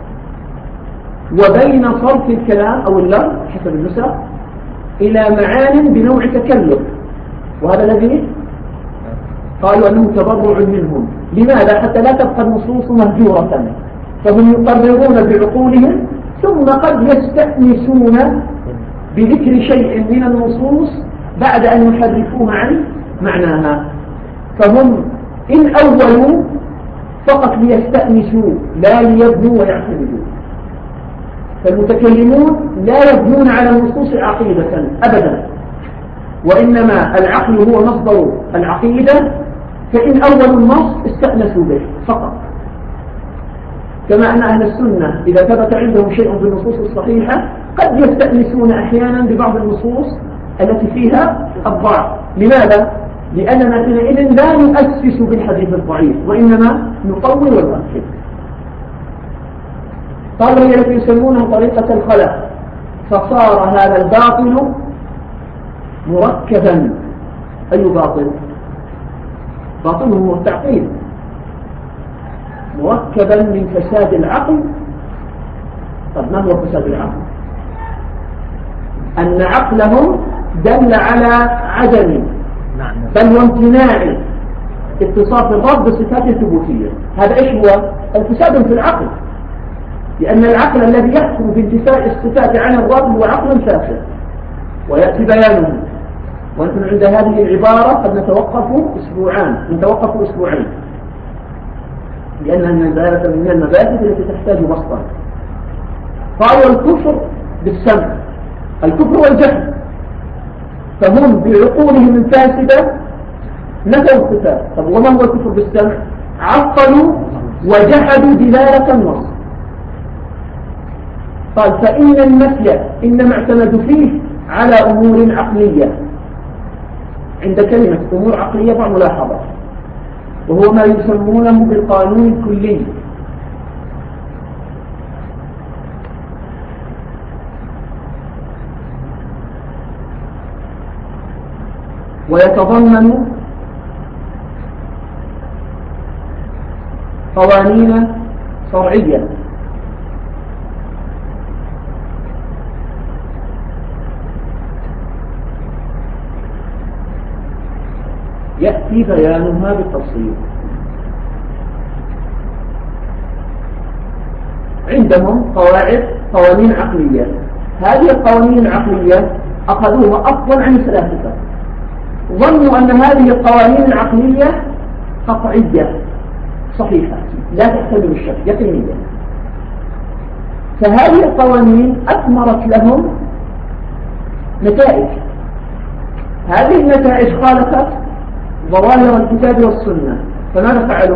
وبين صرف الكلام أو اللفظ حسب النسخ إلى معان بنوع تكلف، وهذا الذي قالوا أنه تبرع منهم. لماذا؟ حتى لا تبقى النصوص مهجورة، فهم يقررون بعقولهم ثم قد يستأنسون بذكر شيء من النصوص بعد أن يحرفوه عن معناها. فهم إن أولوا فقط ليستأنسوا لا ليبنوا ويعتمدوا. فالمتكلمون لا يبنون على النصوص عقيدة أبدا، وإنما العقل هو مصدر العقيدة، فإن أول النص استأنسوا به فقط. كما أن أهل السنة إذا ثبت عندهم شيء في النصوص الصحيحة قد يستأنسون أحيانا ببعض النصوص التي فيها الضعف. لماذا؟ لأننا حينئذ لا نؤسس بالحديث الضعيف وإنما نطور ونؤكد. قالوا هي التي يسمونها طريقة الخلق، فصار هذا الباطل مركبا. أي باطل؟ باطله هو التعقيد، مركبا من فساد العقل. طب ما هو فساد العقل؟ أن عقلهم دل على عدم بل وامتناع اتصاف الرب بصفات ثبوتية. هذا إيش هو؟ الفساد في العقل، لأن العقل الذي يحكم بانتفاء الصفات عن الرب هو عقل فاسد، ويأتي بيانه. ونحن عند هذه العبارة قد نتوقف أسبوعين، لأنها من المبادئ التي تحتاج بسطا. قالوا الكفر بالسمع، الكفر والجهل، فهم بعقولهم الفاسدة نفوا الصفات. طب وما هو الكفر بالسمع؟ عقلوا وجحدوا دلالة النص. قال فإن النفي إنما اعتمدوا فيه على أمور عقلية. عند كلمة أمور عقلية ضع ملاحظة، وهو ما يسمونه بالقانون الكلي. ويتضمن قوانين شرعية يأتي بيانها بالتفصيل. عندهم قوانين عقلية. هذه القوانين العقلية أخذوها أصلا عن الفلاسفة، ظنوا أن هذه القوانين العقلية قطعية صحيحة لا تحتمل الشك يقينيا. فهذه القوانين أثمرت لهم نتائج. هذه النتائج خالفت ظواهر الكتاب والسنة. فماذا فعلوا؟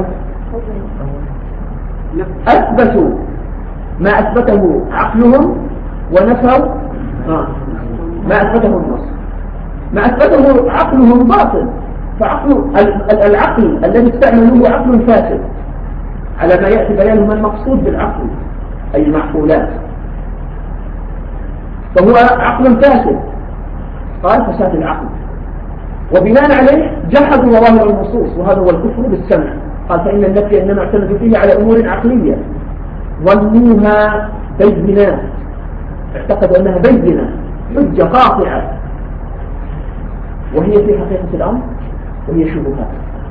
أثبتوا ما أثبته عقلهم ونفوا ما أثبته النص. ما أثبته عقلهم باطل، العقل الذي استعملوه عقل فاسد، على ما يأتي بيانه ما المقصود بالعقل أي المعقولات، فهو عقل فاسد. قال فساد العقل، وبناء عليه جحدوا ظواهر النصوص، وهذا هو الكفر بالسمع. قال فإن النفي إنما اعتمدوا فيه على أمور عقلية ظنوها بينات، اعتقدوا أنها بينة حجة قاطعة، وهي في حقيقة الأمر وهي شبهات.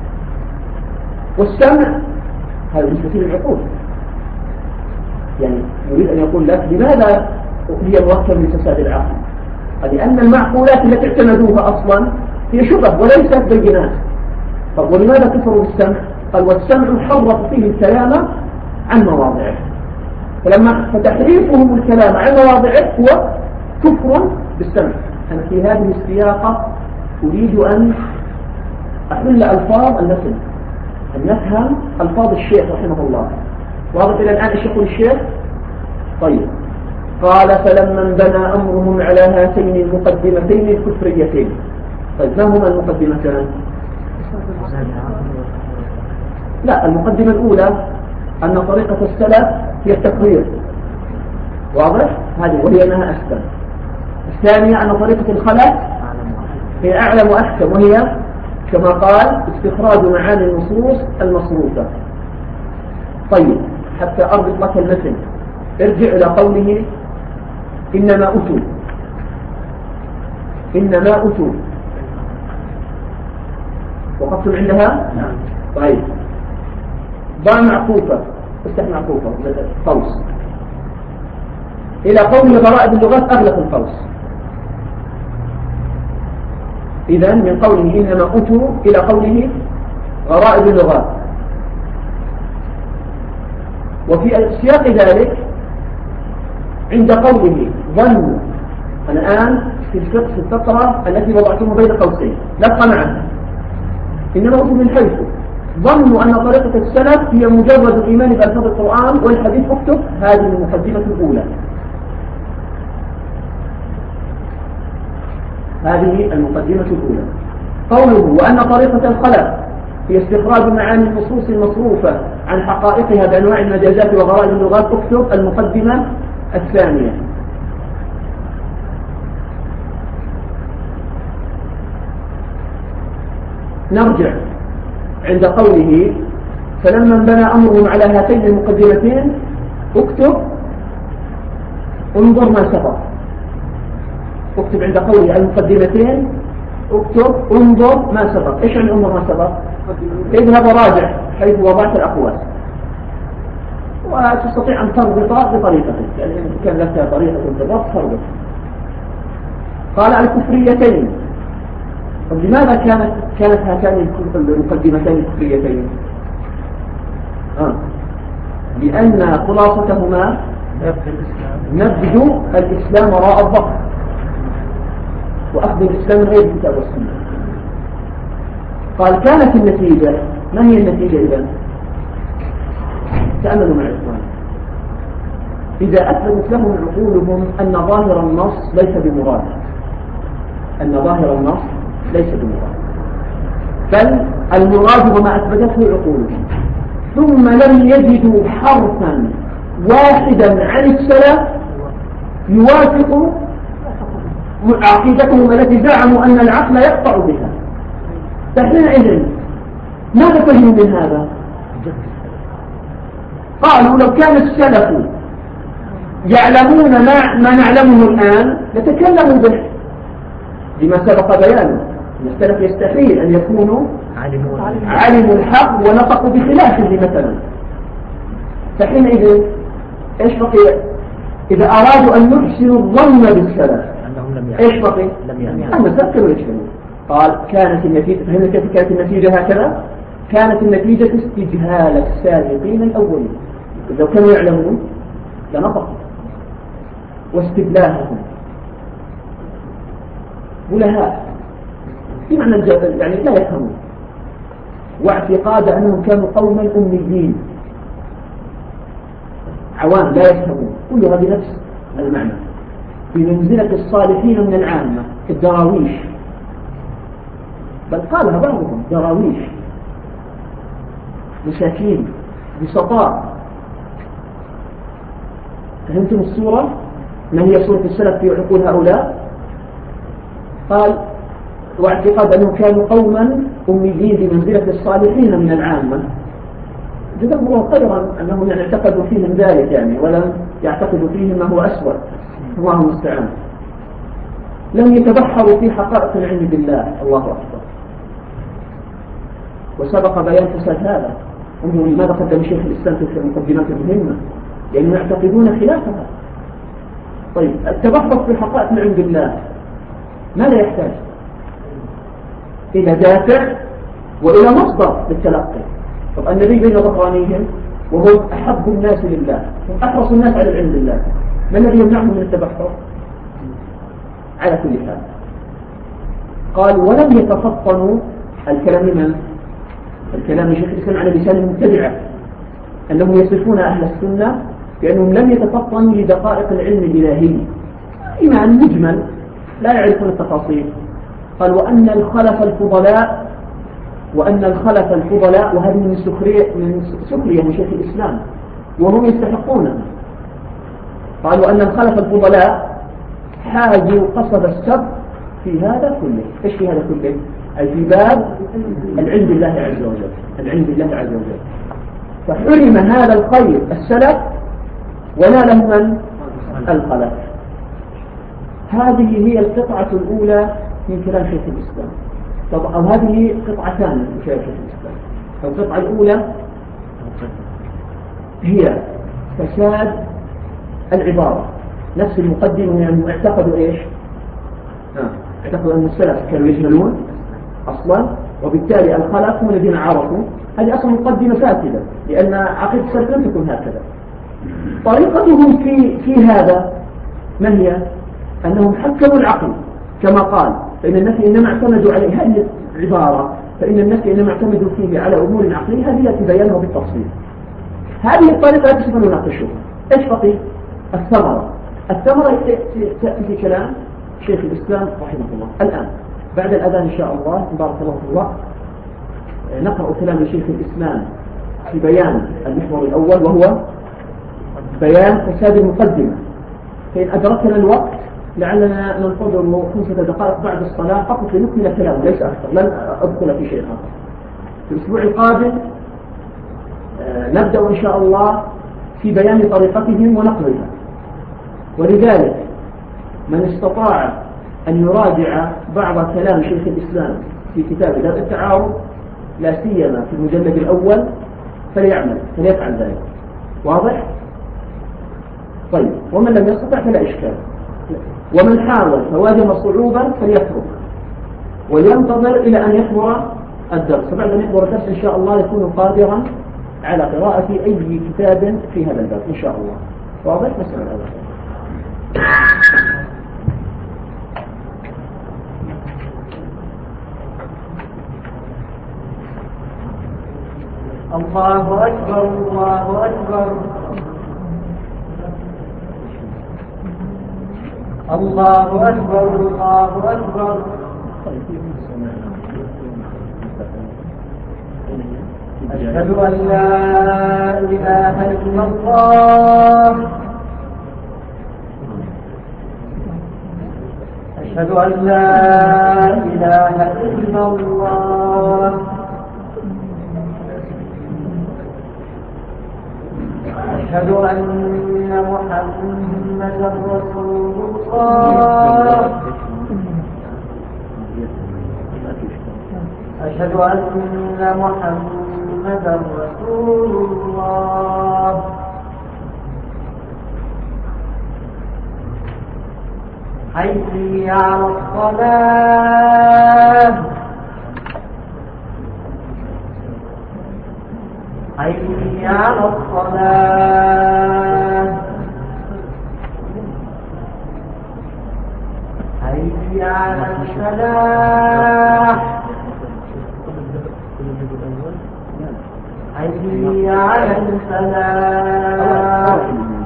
والسمع هذا مستثير العقول، يعني يريد أن يقول لك لماذا هي مركب لفساد العقل؟ لأن المعقولات التي اعتمدوها أصلا هي شبه وليست بينات. طب ولماذا كفروا بالسمع؟ قال والسمع حرف فيه الكلام عن مواضعه، فتحريفهم الكلام عن مواضعه هو كفر بالسمع. أنا في هذه السياقة أريد أن أحل ألفاظ المثل، أن نفهم ألفاظ الشيخ رحمه الله. واضح إلى الآن إيش يقول الشيخ؟ طيب، قال فلما انبنى أمرهم على هاتين المقدمتين الكفريتين. طيب ما هما المقدمتان؟ لا، المقدمة الأولى أن طريقة السلف هي التكبير، واضح؟ هذه وهي أنها أحكم. الثانية أن طريقة الخلف هي أعلم وأحكم، وهي كما قال استخراج معاني النصوص المصروفة. طيب، حتى أربط لك المثل ارجع إلى قوله إنما أتوا، إنما أتوا، وقفتم عندها؟ طيب، ضع معقوفة، افتح معقوفة قوس إلى قوله غرائب اللغات أغلق القوس. إذن من قوله إنما أتوا إلى قوله غرائب اللغات. وفي سياق ذلك عند قوله ظنوا، الآن في الفقرة التي وضعتمها بين قوسين نبقى معها، إنما أتوا من حيث ظنوا أن طريقة السلف هي مجرد الإيمان بألفاظ القرآن والحديث. اكتب هذه المقدمة الأولى، هذه المقدمة الأولى. قوله وأن طريقة الخلف هي استخراج معاني النصوص المصروفة عن حقائقها بأنواع المجازات وغرائب اللغات. اكتب المقدمة الثانية. نرجع عند قوله فلما انبنى أمرهم على هاتين المقدمتين. اكتب انظر ما سبق، اكتب عند قوله المقدمتين، اكتب انظر ما سبق. ايش يعني انظر ما سبق؟ اذهب وراجع حيث وضعت الأقوال، وتستطيع أن تربط بطريقتك، يعني إن كان لك طريقة الربط تربط. قال الكفريتين. طب لماذا كانت هاتان المقدمتين كفريتين؟ لأن خلاصتهما نبذ الإسلام وراء الظهر وأخذ الإسلام من غير الكتاب والسنة. قال كانت النتيجة، ما هي النتيجة إذن؟ تأملوا مع الإخوان. إذا أثبتت لهم عقولهم أن ظاهر النص ليس بمراد، أن ظاهر النص ليس بمراد، بل المراد وما أثبتته عقولهم، ثم لم يجدوا حرفا واحدا عن السلف يوافق عقيدتهم التي زعموا أن العقل يقطع بها، فحينئذ ماذا فهموا من هذا؟ قالوا لو كان السلف يعلمون ما نعلمه الآن لتكلموا به، لما سبق بيانه أن السلف يستحيل أن يكونوا علموا الحق ونطقوا بخلافه مثلا. فحينئذ ايش بقي؟ إذا أرادوا أن يحسنوا الظن بالسلف ايش بقي؟ لم يفكروا يجتمعوا. قال كانت النتيجة، فهمنا كيف كانت النتيجة هكذا؟ كانت النتيجة استجهال السابقين الأولين، لو كانوا يعلمون لنطقوا، واستبلاههم بلهاء بمعنى يعني لا يفهمون، واعتقاد أنهم كانوا قوما أميين عوام لا يفهمون. كل هذه نفس المعنى، بمنزلة الصالحين من العامة الدراويش، بل قالها بعضهم دراويش مساكين بسطاء. فهمتم الصورة؟ ما هي صورة السلف في عقول هؤلاء؟ قال واعتقاد أنهم كانوا قوما أميين بمنزلة الصالحين من العامة، جزاهم الله خيرا أنهم يعني اعتقدوا فيهم ذلك يعني، ولم يعتقدوا فيهم ما هو أسود. الله المستعان. لم يتبحروا في حقائق العلم بالله. الله أكبر. وسبق بيان فساد هذا. انظروا لماذا قدم شيخ الإسلام في المقدمات المهمة، لأنهم يعتقدون خلافها. طيب التبحر في حقائق العلم بالله ماذا يحتاج؟ إلى دافع وإلى مصدر للتلقي. طب النبي بين ظهرانيهم وهم أحب الناس لله، هم أحرص الناس على العلم بالله، ما الذي يمنعهم من التبحر؟ على كل حال قال ولم يتفطنوا الكلام من الكلام شيخ الإسلام على لسان المبتدعة أنهم يصفون أهل السنة بأنهم لم يتفطنوا لدقائق العلم الإلهي، إيمان مجمل لا يعرفون التفاصيل. قال وأن الخلف الفضلاء وهذه من سخرية من شيخ الإسلام وهم يستحقونها. قال وأن الخلف الفضلاء حاجوا قصد السب في هذا كله. ايش في هذا كله؟ أي في باب العلم بالله عز وجل، العلم بالله عز وجل. فحرم هذا الخير السلف وناله من الخلف. هذه هي القطعة الأولى من كلام شيخ الإسلام. أو هذه قطعتان من كلام شيخ الإسلام. القطعة الأولى هي فساد العبارة، نفس المقدمة يعني اعتقدوا ايش؟ اعتقدوا أن السلف كانوا يجهلون أصلا، وبالتالي الخلف هم الذين عرفوا. هذه أصلا مقدمة فاسدة، لأن عقيدة السلف لم تكن هكذا. طريقتهم في هذا ما هي؟ أنهم حكموا العقل كما قال، فإن الناس إنما اعتمدوا عليه. هذه العبارة فإن الناس إنما اعتمدوا فيه على أمور عقلية، هذه التي بيانها بالتفصيل. هذه الطريقة التي سوف نناقشها. ايش بقي؟ الثمرة تأتي في كلام شيخ الإسلام رحمه الله. الآن بعد الأذان إن شاء الله بارك الله في الوقت نقرأ كلام شيخ الإسلام في بيان المحور الأول وهو بيان فساد المقدمة. فإن أدركنا الوقت لعلنا ننتظر 5 دقائق بعد الصلاة فقط لنكمل كلامه ليس أكثر، لن أدخل في شيء آخر. في الأسبوع القادم نبدأ إن شاء الله في بيان طريقتهم ونقلها. ولذلك من استطاع أن يراجع بعض كلام شيخ الإسلام في كتاب درء التعارض لا سيما في المجلد الأول فليفعل ذلك. واضح؟ طيب ومن لم يستطع فلا إشكال، ومن حاول فواجه صعوبا فليترك ولينتظر إلى أن يحضر الدرس، فبعد أن يحضر الدرس إن شاء الله يكون قادرا على قراءة أي كتاب في هذا الباب إن شاء الله. واضح؟ نسأل الله. الله أكبر الله أكبر الله أكبر الله أكبر. أشهد أن لا إله إلا الله أشهد أن لا إله إلا الله أشهد أن محمدا رسول الله أشهد أن محمدا رسول الله. حي على الصلاة حي على الصلاة حي على الفلاح حي على الفلاح.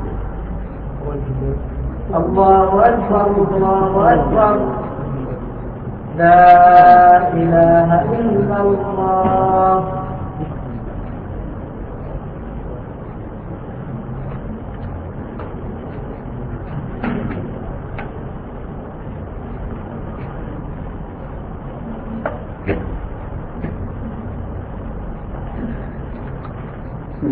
الله أكبر الله أكبر لا إله إلا الله. بسم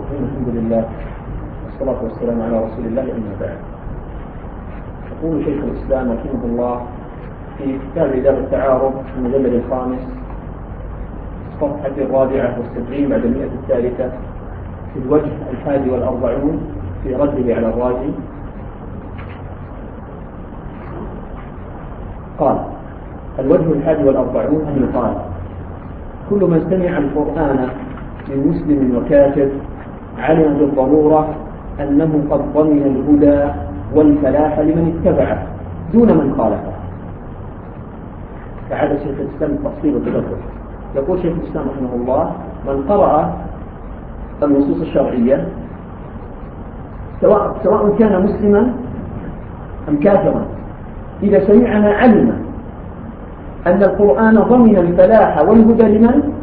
الحمد لله والصلاة والسلام على رسول الله، أما بعد. يقول شيخ الإسلام رحمه الله في كتاب إدارة التعارض في المجلد الخامس الصفحة 74 بعد 100 الثالثة في الوجه 41 في رده على الرازي، قال: الوجه 41 أن يقال: كل من سمع القرآن من مسلم وكافر علم بالضرورة أنه قد ضمن الهدى والفلاح لمن اتبعه دون من خالفه. فعاد شيخ الإسلام التفصيل والتدبر. يقول شيخ الإسلام رحمه الله: من قرأ النصوص الشرعية سواء كان مسلما أم كافرا، إذا سمعها علم أن القرآن ضمن الفلاح والهدى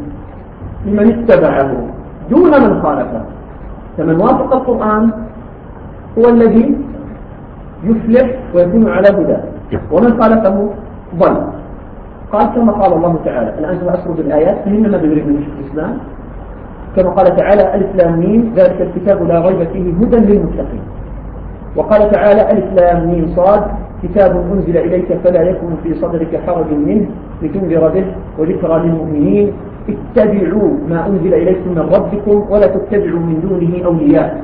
لمن اتبعه دون من خالفه. فمن وافق القرآن هو الذي يفلح ويكون على هدى، ومن خالفه ضل. قال كما قال الله تعالى، الآن سأسرد الآيات فهمنا ما يريد من شيخ الإسلام. كما قال تعالى: ألف لام ميم ذلك الكتاب لا ريب فيه هدى للمتقين. وقال تعالى: ألف لام ميم صاد كتاب أنزل إليك فلا يكن في صدرك حرج منه لتنذر به وذكرى للمؤمنين اتبعوا ما أنزل إليكم من ربكم ولا تتبعوا من دونه أولياء.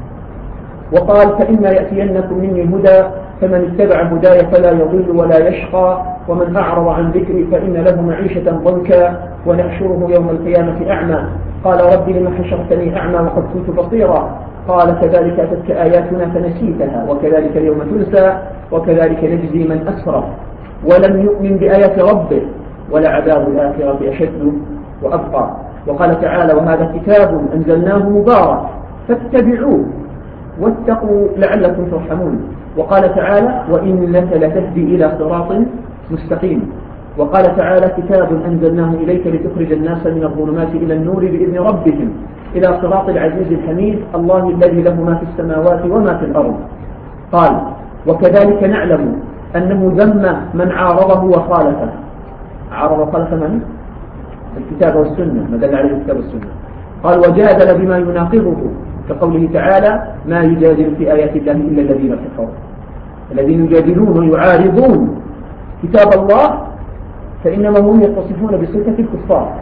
وقال: فإما يأتينكم مني هدى فمن اتبع هداي فلا يضل ولا يشقى ومن أعرض عن ذكري فإن له معيشة ضنكا ونحشره يوم القيامة أعمى. قال: رب لم حشرتني أعمى وقد كنت بصيرا. قال: كذلك أتتك آياتنا فنسيتها وكذلك اليوم تنسى وكذلك نجزي من أسرف ولم يؤمن بآيات ربه ولعذاب الآخرة أشد وأبقى. وقال تعالى: وهذا كتاب أنزلناه مبارك فاتبعوه واتقوا لعلكم ترحمون. وقال تعالى: وإنك لتهدي إلى صراط مستقيم. وقال تعالى: كتاب أنزلناه إليك لتخرج الناس من الظلمات إلى النور بإذن ربهم إلى صراط العزيز الحميد الله الذي له ما في السماوات وما في الأرض. قال: وكذلك نعلم أنه ذم من عارضه وخالفه. عارض وخالف من؟ الكتاب والسنة، ما دل عليه الكتاب والسنة. قال: وجادل بما يناقضه كقوله تعالى: ما يجادل في آيات الله إلا الذين كفروا. الذين يجادلون ويعارضون كتاب الله فإنما هم يتصفون بصفة الكفار.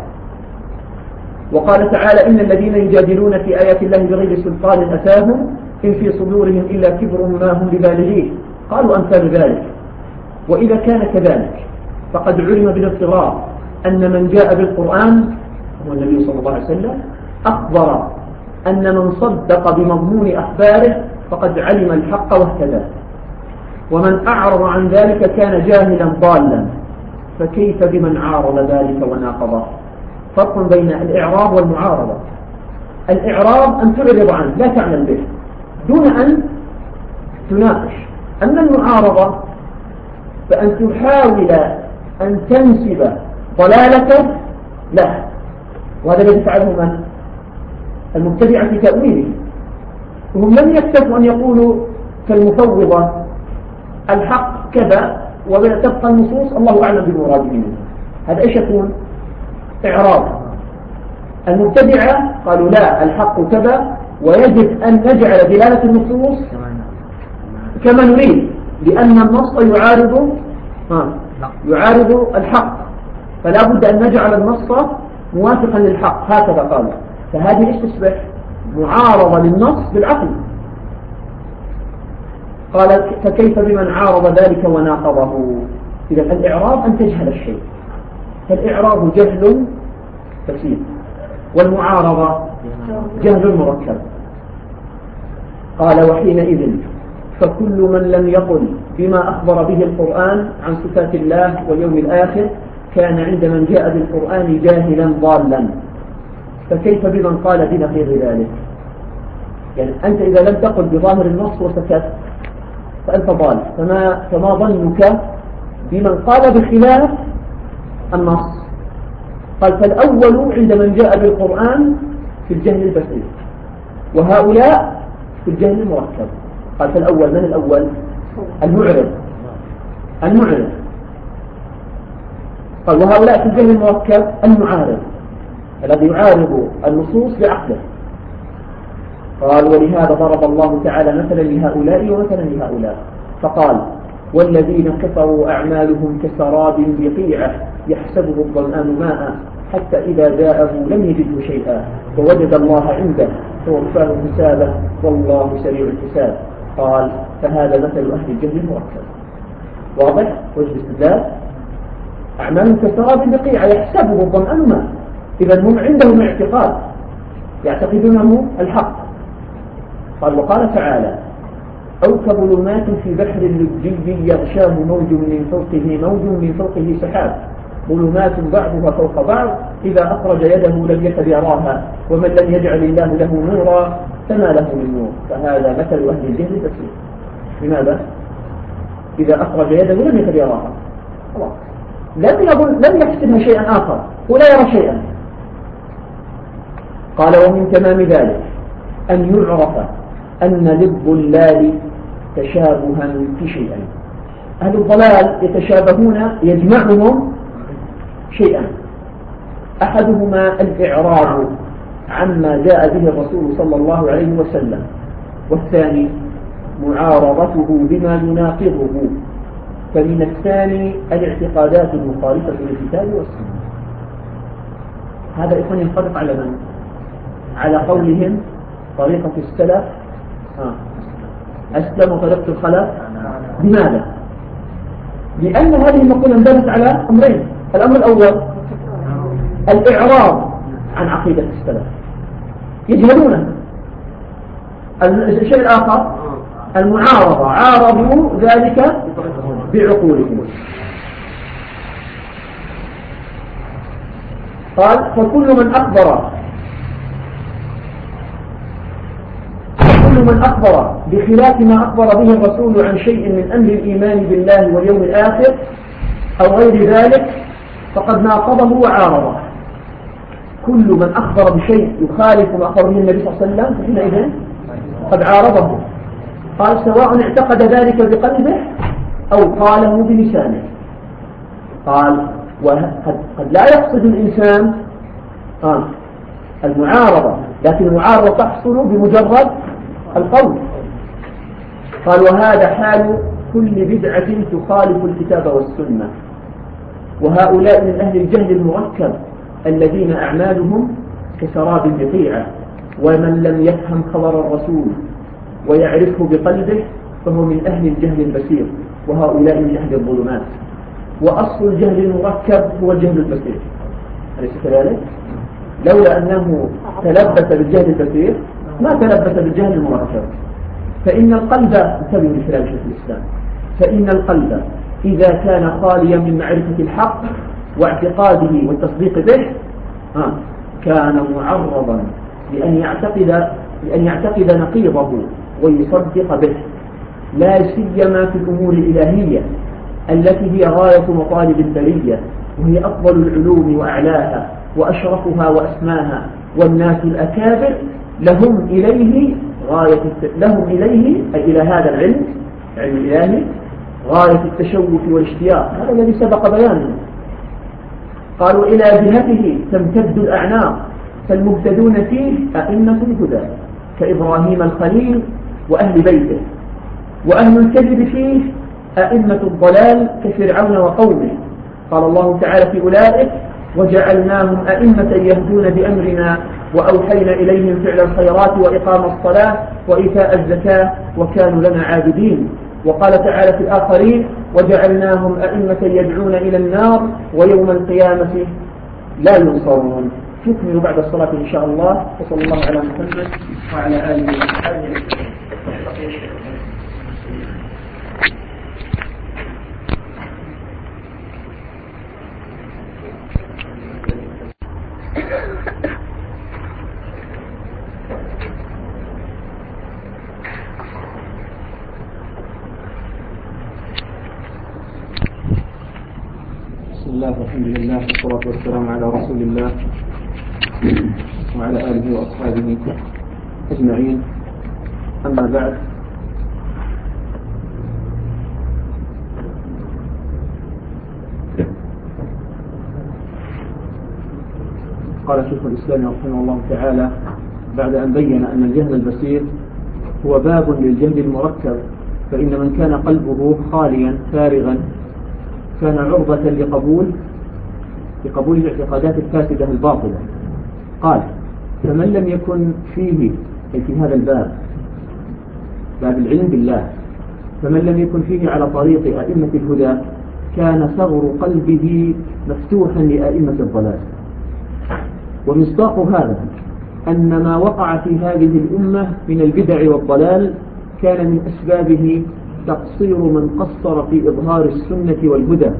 وقال تعالى: إن الذين يجادلون في آيات الله بغير سلطان أتاهم إن في صدورهم إلا كبر ما هم ببالغيه. قالوا أمثال ذلك. وإذا كان كذلك فقد علم بالاضطرار أن من جاء بالقرآن هو النبي صلى الله عليه وسلم أخبر أن من صدق بمضمون أخباره فقد علم الحق واهتدى، ومن أعرض عن ذلك كان جاهلا ضالا. فكيف بمن عارض ذلك وناقضه؟ فرق بين الإعراض والمعارضة. الإعراض أن تعرض عنه لا تعمل به دون أن تناقش. أما المعارضة فأن تحاول أن تنسب ضلالته له، وهذا الذي فعله من؟ المبتدعة في تأويله. وهم لم يكتفوا أن يقولوا كالمفوضة الحق كذا وتبقى النصوص الله أعلم بالمراد منه. هذا إيش يكون؟ إعراض. المبتدعة قالوا لا، الحق كذا ويجب أن نجعل دلالة النصوص كما نريد، لأن النص يعارض الحق، فلا بد أن نجعل النص موافقا للحق، هكذا قالوا. فهذه إيش تصبح؟ معارضة للنص بالعقل. قال: فكيف بمن عارض ذلك وناقضه؟ إذا الإعراض أن تجهل الشيء، فالإعراض جهل بسيط، والمعارضة جهل مركب. قال: وحينئذ فكل من لم يقل بما أخبر به القرآن عن صفات الله واليوم الآخر كان عند من جاء بالقرآن جاهلا ضالا. فكيف بمن قال بنقيض ذلك؟ يعني أنت إذا لم تقل بظاهر النص وسكت فأنت ضال. فما ظنك بمن قال بخلاف النص؟ قال: فالأول عند من جاء بالقرآن في الجهل البسيط، وهؤلاء في الجهل المركب. قال: فالأول من الأول؟ المعرض. قال: وهؤلاء في الجهل المركب المعارض، الذي يعارض النصوص بعقله. قال ولهذا ضرب الله تعالى مثلا لهؤلاء ومثلا لهؤلاء فقال والذين كفروا أعمالهم كسراب بقيعة يحسبه الظمآن ماء حتى إذا جاءه لم يجده شيئا ووجد الله عنده فوفاه حسابه والله سريع الحساب. قال فهذا مثل أهل الجهل المركب. واضح وجه الاستدلال؟ أعمالهم كسراب بقيعة يحسبه الظمآن ماء. إذا هم عندهم اعتقاد يعتقدونه الحق. قال وقال تعالى أو كظلمات في بحر لجي يغشاه موج من فوقه سحاب ظلمات بعضها فوق بعض إذا أخرج يده لم يكد يراها ومن لم يجعل الله له نورا فما له من نور. فهذا مثل أهل الجهل البصير. لماذا؟ إذا أخرج يده لم يكد يراها خلاص لم يحسبها شيئا آخر ولا يرى شيئا. قال ومن تمام ذلك أن يعرف أن لب اللال تشابها في شيئين. أهل الضلال يتشابهون يجمعهم شيئا أحدهما الإعراض عما جاء به الرسول صلى الله عليه وسلم والثاني معارضته بما يناقضه. فمن الثاني الاعتقادات المخالفة للكتاب والسنة. هذا إخواني ينطبق على من؟ على قولهم طريقة السلف أسلم طريقة الخلف. لماذا؟ لأن هذه المقولة اندلت على أمرين. الأمر الأول الإعراض عن عقيدة السلف يجهلونه. الشيء الآخر المعارضة عارضوا ذلك بعقولهم. قال فكل من أخبر بخلاف ما أخبر به الرسول عن شيء من أمر الإيمان بالله واليوم الآخر أو غير ذلك فقد ناقضه وعارضه. كل من أخبر بشيء يخالف ما أخبر به النبي صلى الله عليه وسلم حينئذ قد عارضه. قال سواء اعتقد ذلك بقلبه أو قاله بلسانه. قال قد لا يقصد الإنسان المعارضة لكن المعارضة تحصل بمجرد القول. قال وهذا حال كل بدعة تخالف الكتاب والسنة. وهؤلاء من أهل الجهل المركب الذين أعمالهم كسراب بقيعة ومن لم يفهم خبر الرسول ويعرفه بقلبه فهو من أهل الجهل البصير وهؤلاء من أهل الظلمات. وأصل الجهل المركب هو الجهل البصير أليس كذلك؟ لولا أنه تلبس بالجهل البصير ما تلبس بالجهل المركب. فإن القلب انتبهوا لكلام شيخ الإسلام فإن القلب إذا كان خاليا من معرفة الحق واعتقاده والتصديق به كان معرضا لأن يعتقد نقيضه ويصدق به لا سيما في الأمور الإلهية التي هي غاية مطالب البرية وهي أفضل العلوم وأعلاها وأشرفها وأسماها. والناس الأكابر لهم إليه أي إلى هذا العلم الإلهي غاية التشوف والاشتياق. هذا الذي سبق بيانه. قالوا إلى جهته تمتد الأعناق فالمهتدون فيه أئمة الهدى كإبراهيم الخليل وأهل بيته وأهل الكذب فيه أئمة الضلال كفرعون وقومه. قال الله تعالى في أولئك وجعلناهم أئمة يهدون بأمرنا وأوحينا إليهم فعل الخيرات وإقام الصلاة وإيتاء الزكاة وكانوا لنا عابدين. وقال تعالى في الآخرين وجعلناهم أئمة يدعون إلى النار ويوم القيامة لا ينصرون. نكمل بعد الصلاة إن شاء الله. وصلى الله على محمد وعلى آله وصحبه وسلم. بسم الله والحمد لله والصلاة والسلام على رسول الله وعلى آله وأصحابه أجمعين. أما بعد قال شيخ الإسلام رحمه الله تعالى بعد أن بين أن الجهل البسيط هو باب للجهل المركب، فإن من كان قلبه خاليا فارغا كان عرضة لقبول الاعتقادات الفاسدة الباطلة. قال: فمن لم يكن فيه، أي في هذا الباب، باب العلم بالله، فمن لم يكن فيه على طريق أئمة الهدى كان ثغر قلبه مفتوحا لأئمة الضلال. ومصداق هذا أن ما وقع في هذه الأمة من البدع والضلال كان من أسبابه تقصير من قصر في إظهار السنة والهدى،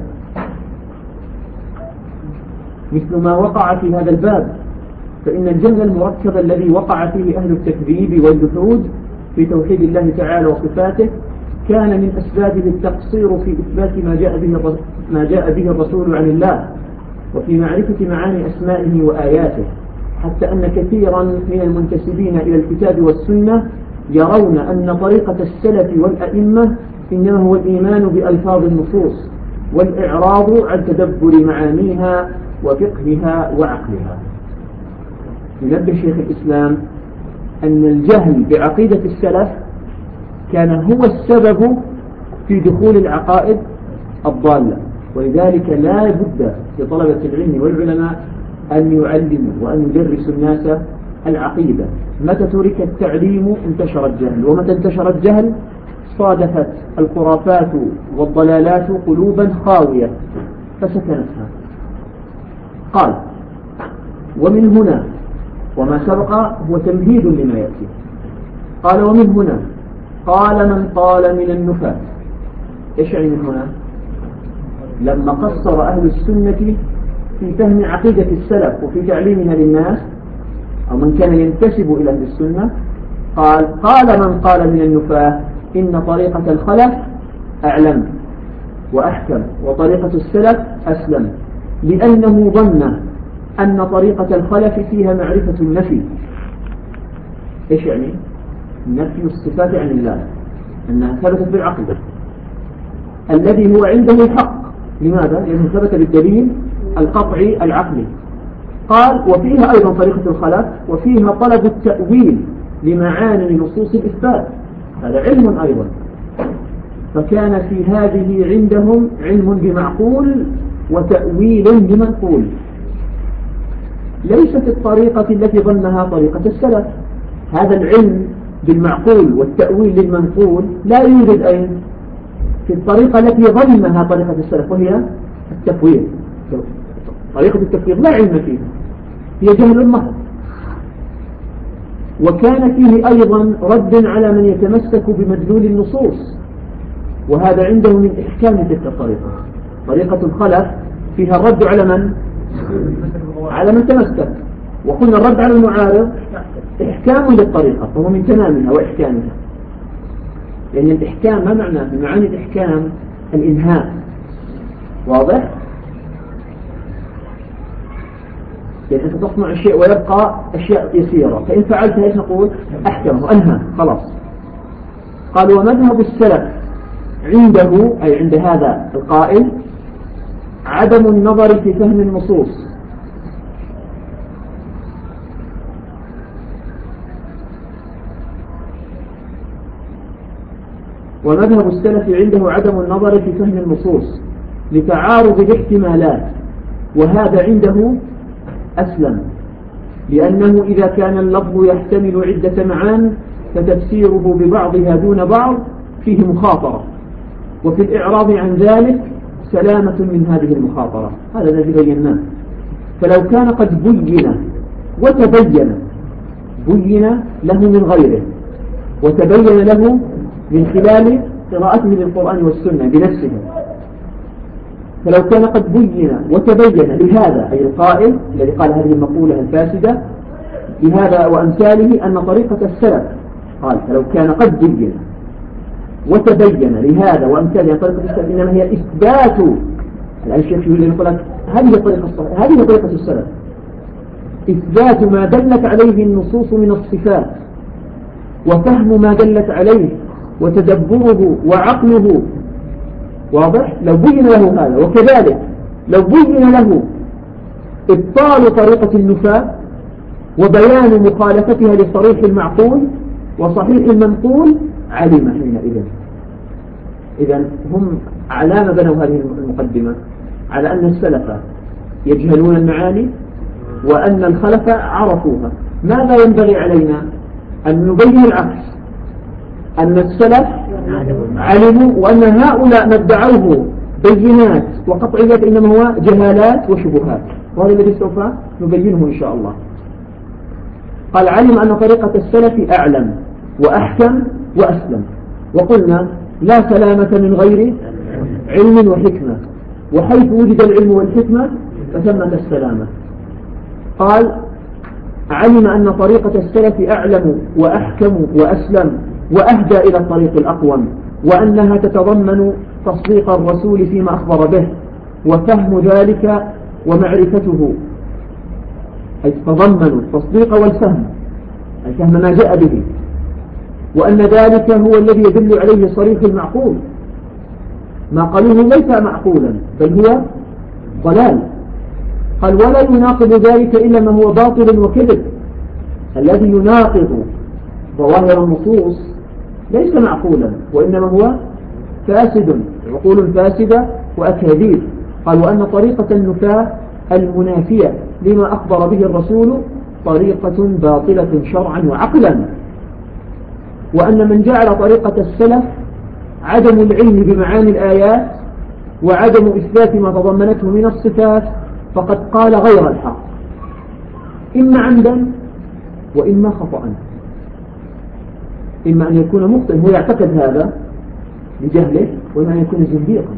مثل ما وقع في هذا الباب. فإن الجهل المركب الذي وقع فيه أهل التكذيب والجحود في توحيد الله تعالى وصفاته كان من أسبابه التقصير في إثبات ما جاء به الرسول عن الله، وفي معرفة معاني أسمائه وآياته، حتى أن كثيرا من المنتسبين إلى الكتاب والسنة يرون أن طريقة السلف والأئمة إنما هو الإيمان بألفاظ النصوص والإعراض عن تدبر معانيها وفقهها وعقلها. ينبه شيخ الإسلام أن الجهل بعقيدة السلف كان هو السبب في دخول العقائد الضالة، ولذلك لا بد لطلبة العلم والعلماء أن يعلموا وأن يدرسوا الناس العقيدة. متى ترك التعليم انتشر الجهل، ومتى انتشر الجهل صادفت الخرافات والضلالات قلوبا خاوية فسكنتها. قال: ومن هنا، وما سبق هو تمهيد لما يأتي. قال: ومن هنا قال من قال من النفاة. إيش يعني من هنا؟ لما قصر أهل السنة في فهم عقيدة السلف وفي تعليمها للناس، أو من كان ينتسب إلى أهل السنة، قال من قال من النفاة إن طريقة الخلف أعلم وأحكم وطريقة السلف أسلم، لأنه ظن أن طريقة الخلف فيها معرفة النفي. إيش يعني؟ نفي الصفات عن الله، أنها ثبتت بالعقل الذي هو عنده الحق. لماذا؟ لأنه ثبت بالدليل القطعي العقلي. قال: وفيها أيضا طريقة الخلف، وفيها طلب التأويل لمعاني نصوص الإثبات، هذا علم أيضا. فكان في هذه عندهم علم بمعقول وتأويل بمنقول، ليست الطريقة التي ظنها طريقة السلف. هذا العلم بالمعقول والتأويل للمنقول لا يوجد أين؟ في الطريقة التي ظنها طريقة السلف، وهي التفويض. طريقة التفويض لا علم فيها، هي جهل محض. وكان فيه أيضا رد على من يتمسك بمدلول النصوص، وهذا عنده من إحكام تلك الطريقة. طريقة الخلف فيها الرد على من؟ على من تمسك. وقلنا الرد على المعارض إحكام للطريقة، فهو من تمامها وإحكامها. لأن الإحكام ما معناه؟ بمعاني الإحكام الإنهاء، واضح؟ يعني أنت تصنع الشيء ويبقى أشياء يسيرة، فإن فعلتها إيش نقول؟ أحكمه، أنهى، خلاص. قال: ومذهب السلف عنده، أي عند هذا القائل، عدم النظر في فهم النصوص، ومذهب السلف عنده عدم النظر في فهم النصوص لتعارض الاحتمالات، وهذا عنده أسلم، لأنه إذا كان اللفظ يحتمل عدة معان فتفسيره ببعضها دون بعض فيه مخاطرة، وفي الإعراض عن ذلك سلامة من هذه المخاطرة. هذا الذي بيناه. فلو كان قد بين وتبين، بين له من غيره وتبين له من خلال قراءته للقرآن والسنة بنفسه، فلو كان قد بين وتبين لهذا، أي القائل الذي قال هذه المقولة الفاسدة، لهذا وأمثاله أن طريقة السلف، قال: فلو كان قد بين وتبين لهذا وأمثاله أن طريقة السلف إنما هي إثبات. الآن الشيخ يقول لك هذه طريقة السلف، إثبات ما دلت عليه النصوص من الصفات، وفهم ما دلت عليه، وتدبره وعقله، واضح؟ لو بين له هذا، وكذلك لو بين له إبطال طريقة النفاة وبيان مخالفتها لصريح المعقول وصحيح المنقول علم حينئذ. إذن هم على ما بنوا هذه المقدمة على أن السلف يجهلون المعاني وأن الخلف عرفوها. ماذا ينبغي علينا؟ أن نبين العكس، أن السلف علموا وأن هؤلاء ما ادعوه بينات وقطعيات إنما هو جهالات وشبهات، وهذا الذي سوف نبينه إن شاء الله. قال علم أن طريقة السلف أعلم وأحكم وأسلم، وقلنا لا سلامة من غير علم وحكمة، وحيث وجد العلم والحكمة فثمة السلامة. قال علم أن طريقة السلف أعلم وأحكم وأسلم وأهدى إلى الطريق الأقوم، وأنها تتضمن تصديق الرسول فيما أخبر به وفهم ذلك ومعرفته، أي تتضمن التصديق والفهم، أي فهم ما جاء به، وأن ذلك هو الذي يدل عليه صريح المعقول. ما قالوه ليس معقولا بل هو ضلال. قال ولا يناقض ذلك إلا ما هو باطل وكذب. الذي يناقض ظواهر النصوص ليس معقولا وإنما هو فاسد، عقول فاسدة وأكاذيب. قال وأن طريقة النفاة المنافية لما أخبر به الرسول طريقة باطلة شرعا وعقلا، وأن من جعل طريقة السلف عدم العلم بمعاني الآيات وعدم إثبات ما تضمنته من الصفات فقد قال غير الحق، إما عمدا وإما خطأ. إما أن يكون مخطئ هو يعتقد هذا لجهله، وإما أن يكون زنديقا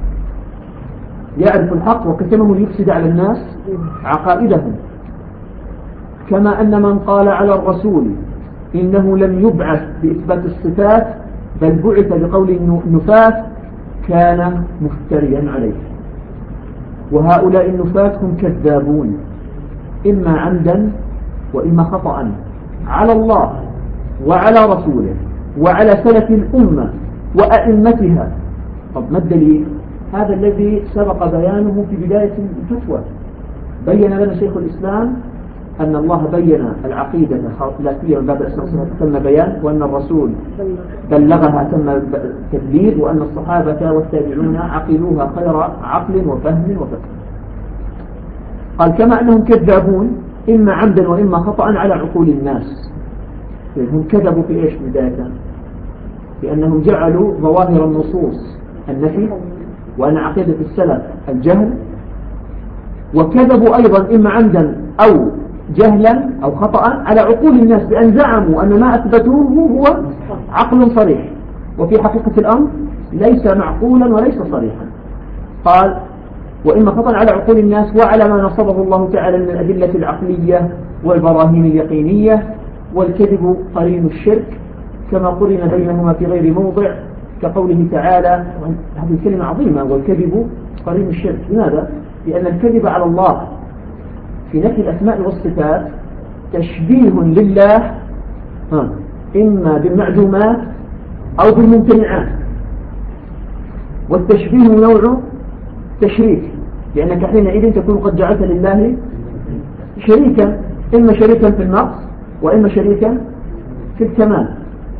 يعرف الحق وكتمه ليفسد على الناس عقائدهم. كما أن من قال على الرسول إنه لم يبعث بإثبات الصفات بل بعث بقول النفاة كان مفتريا عليه. وهؤلاء النفاة هم كذابون إما عمدا وإما خطأ على الله وعلى رسوله وعلى سلف الأمة وأئمتها. طب ما الدليل؟ هذا الذي سبق بيانه في بداية الفتوى. بين لنا شيخ الإسلام أن الله بين العقيدة لا سيما من باب الأسماء والصفات تم بيان، وأن الرسول بلغها تم تبليغ، وأن الصحابة والتابعون عقلوها خير عقل وفهم وفقه. قال كما أنهم كذابون إما عمدا وإما خطأ على عقول الناس. هم كذبوا في إيش بداية؟ لأنهم جعلوا ظواهر النصوص النفي، وأن عقيدة السلف الجهل، وكذبوا أيضا إما عمدا أو جهلا أو خطأ على عقول الناس بأن زعموا أن ما أثبتوه هو عقل صريح، وفي حقيقة الأمر ليس معقولا وليس صريحا. قال وإما خطأ على عقول الناس وعلى ما نصبه الله تعالى من الأدلة العقلية والبراهين اليقينية، والكذب قرين الشرك كما قرن بينهما في غير موضع، كقوله تعالى، هذه الكلمة عظيمة، والكذب قرين الشرك. لماذا؟ لأن الكذب على الله في نفي الأسماء والصفات تشبيه لله إما بالمعدومات أو بالممتنعات، والتشبيه نوع تشريك، لأنك حينئذ تكون قد جعلت لله شريكا، إما شريكا في النقص وإما شريكا في الكمال.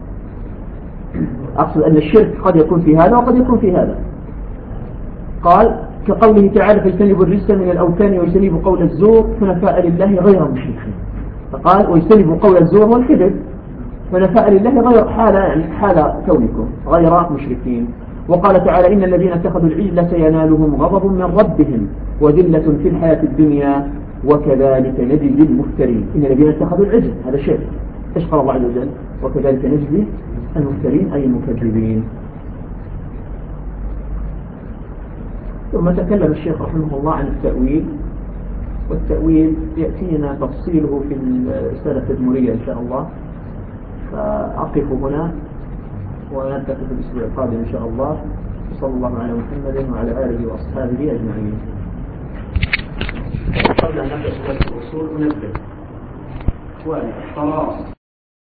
أقصد أن الشرك قد يكون في هذا وقد يكون في هذا. قال كقوله تعالى فاجتنبوا الرجس من الأوثان ويجتنبوا قول الزور حنفاء لله غير مشركين. فقال ويجتنبوا قول الزور والكذب حنفاء لله غير حالة، يعني حال كونكم غير مشركين. وقال تعالى إن الذين اتخذوا العجل سينالهم غضب من ربهم وذلة في الحياة الدنيا وكذلك نجزي المفترين. إن الذين اتخذوا العجل هذا شيء، إيش قال الله عز وجل؟ وكذلك نجزي المفترين أي المكذبين. ثم تكلم الشيخ رحمه الله عن التأويل، والتأويل يأتينا تفصيله في الرسالة التدمرية إن شاء الله، فأقف هنا ونلتقي في الأسبوع القادم إن شاء الله. صلى الله على محمد وعلى آله وأصحابه أجمعين. قبل أن نبدأ في الأصول أنبه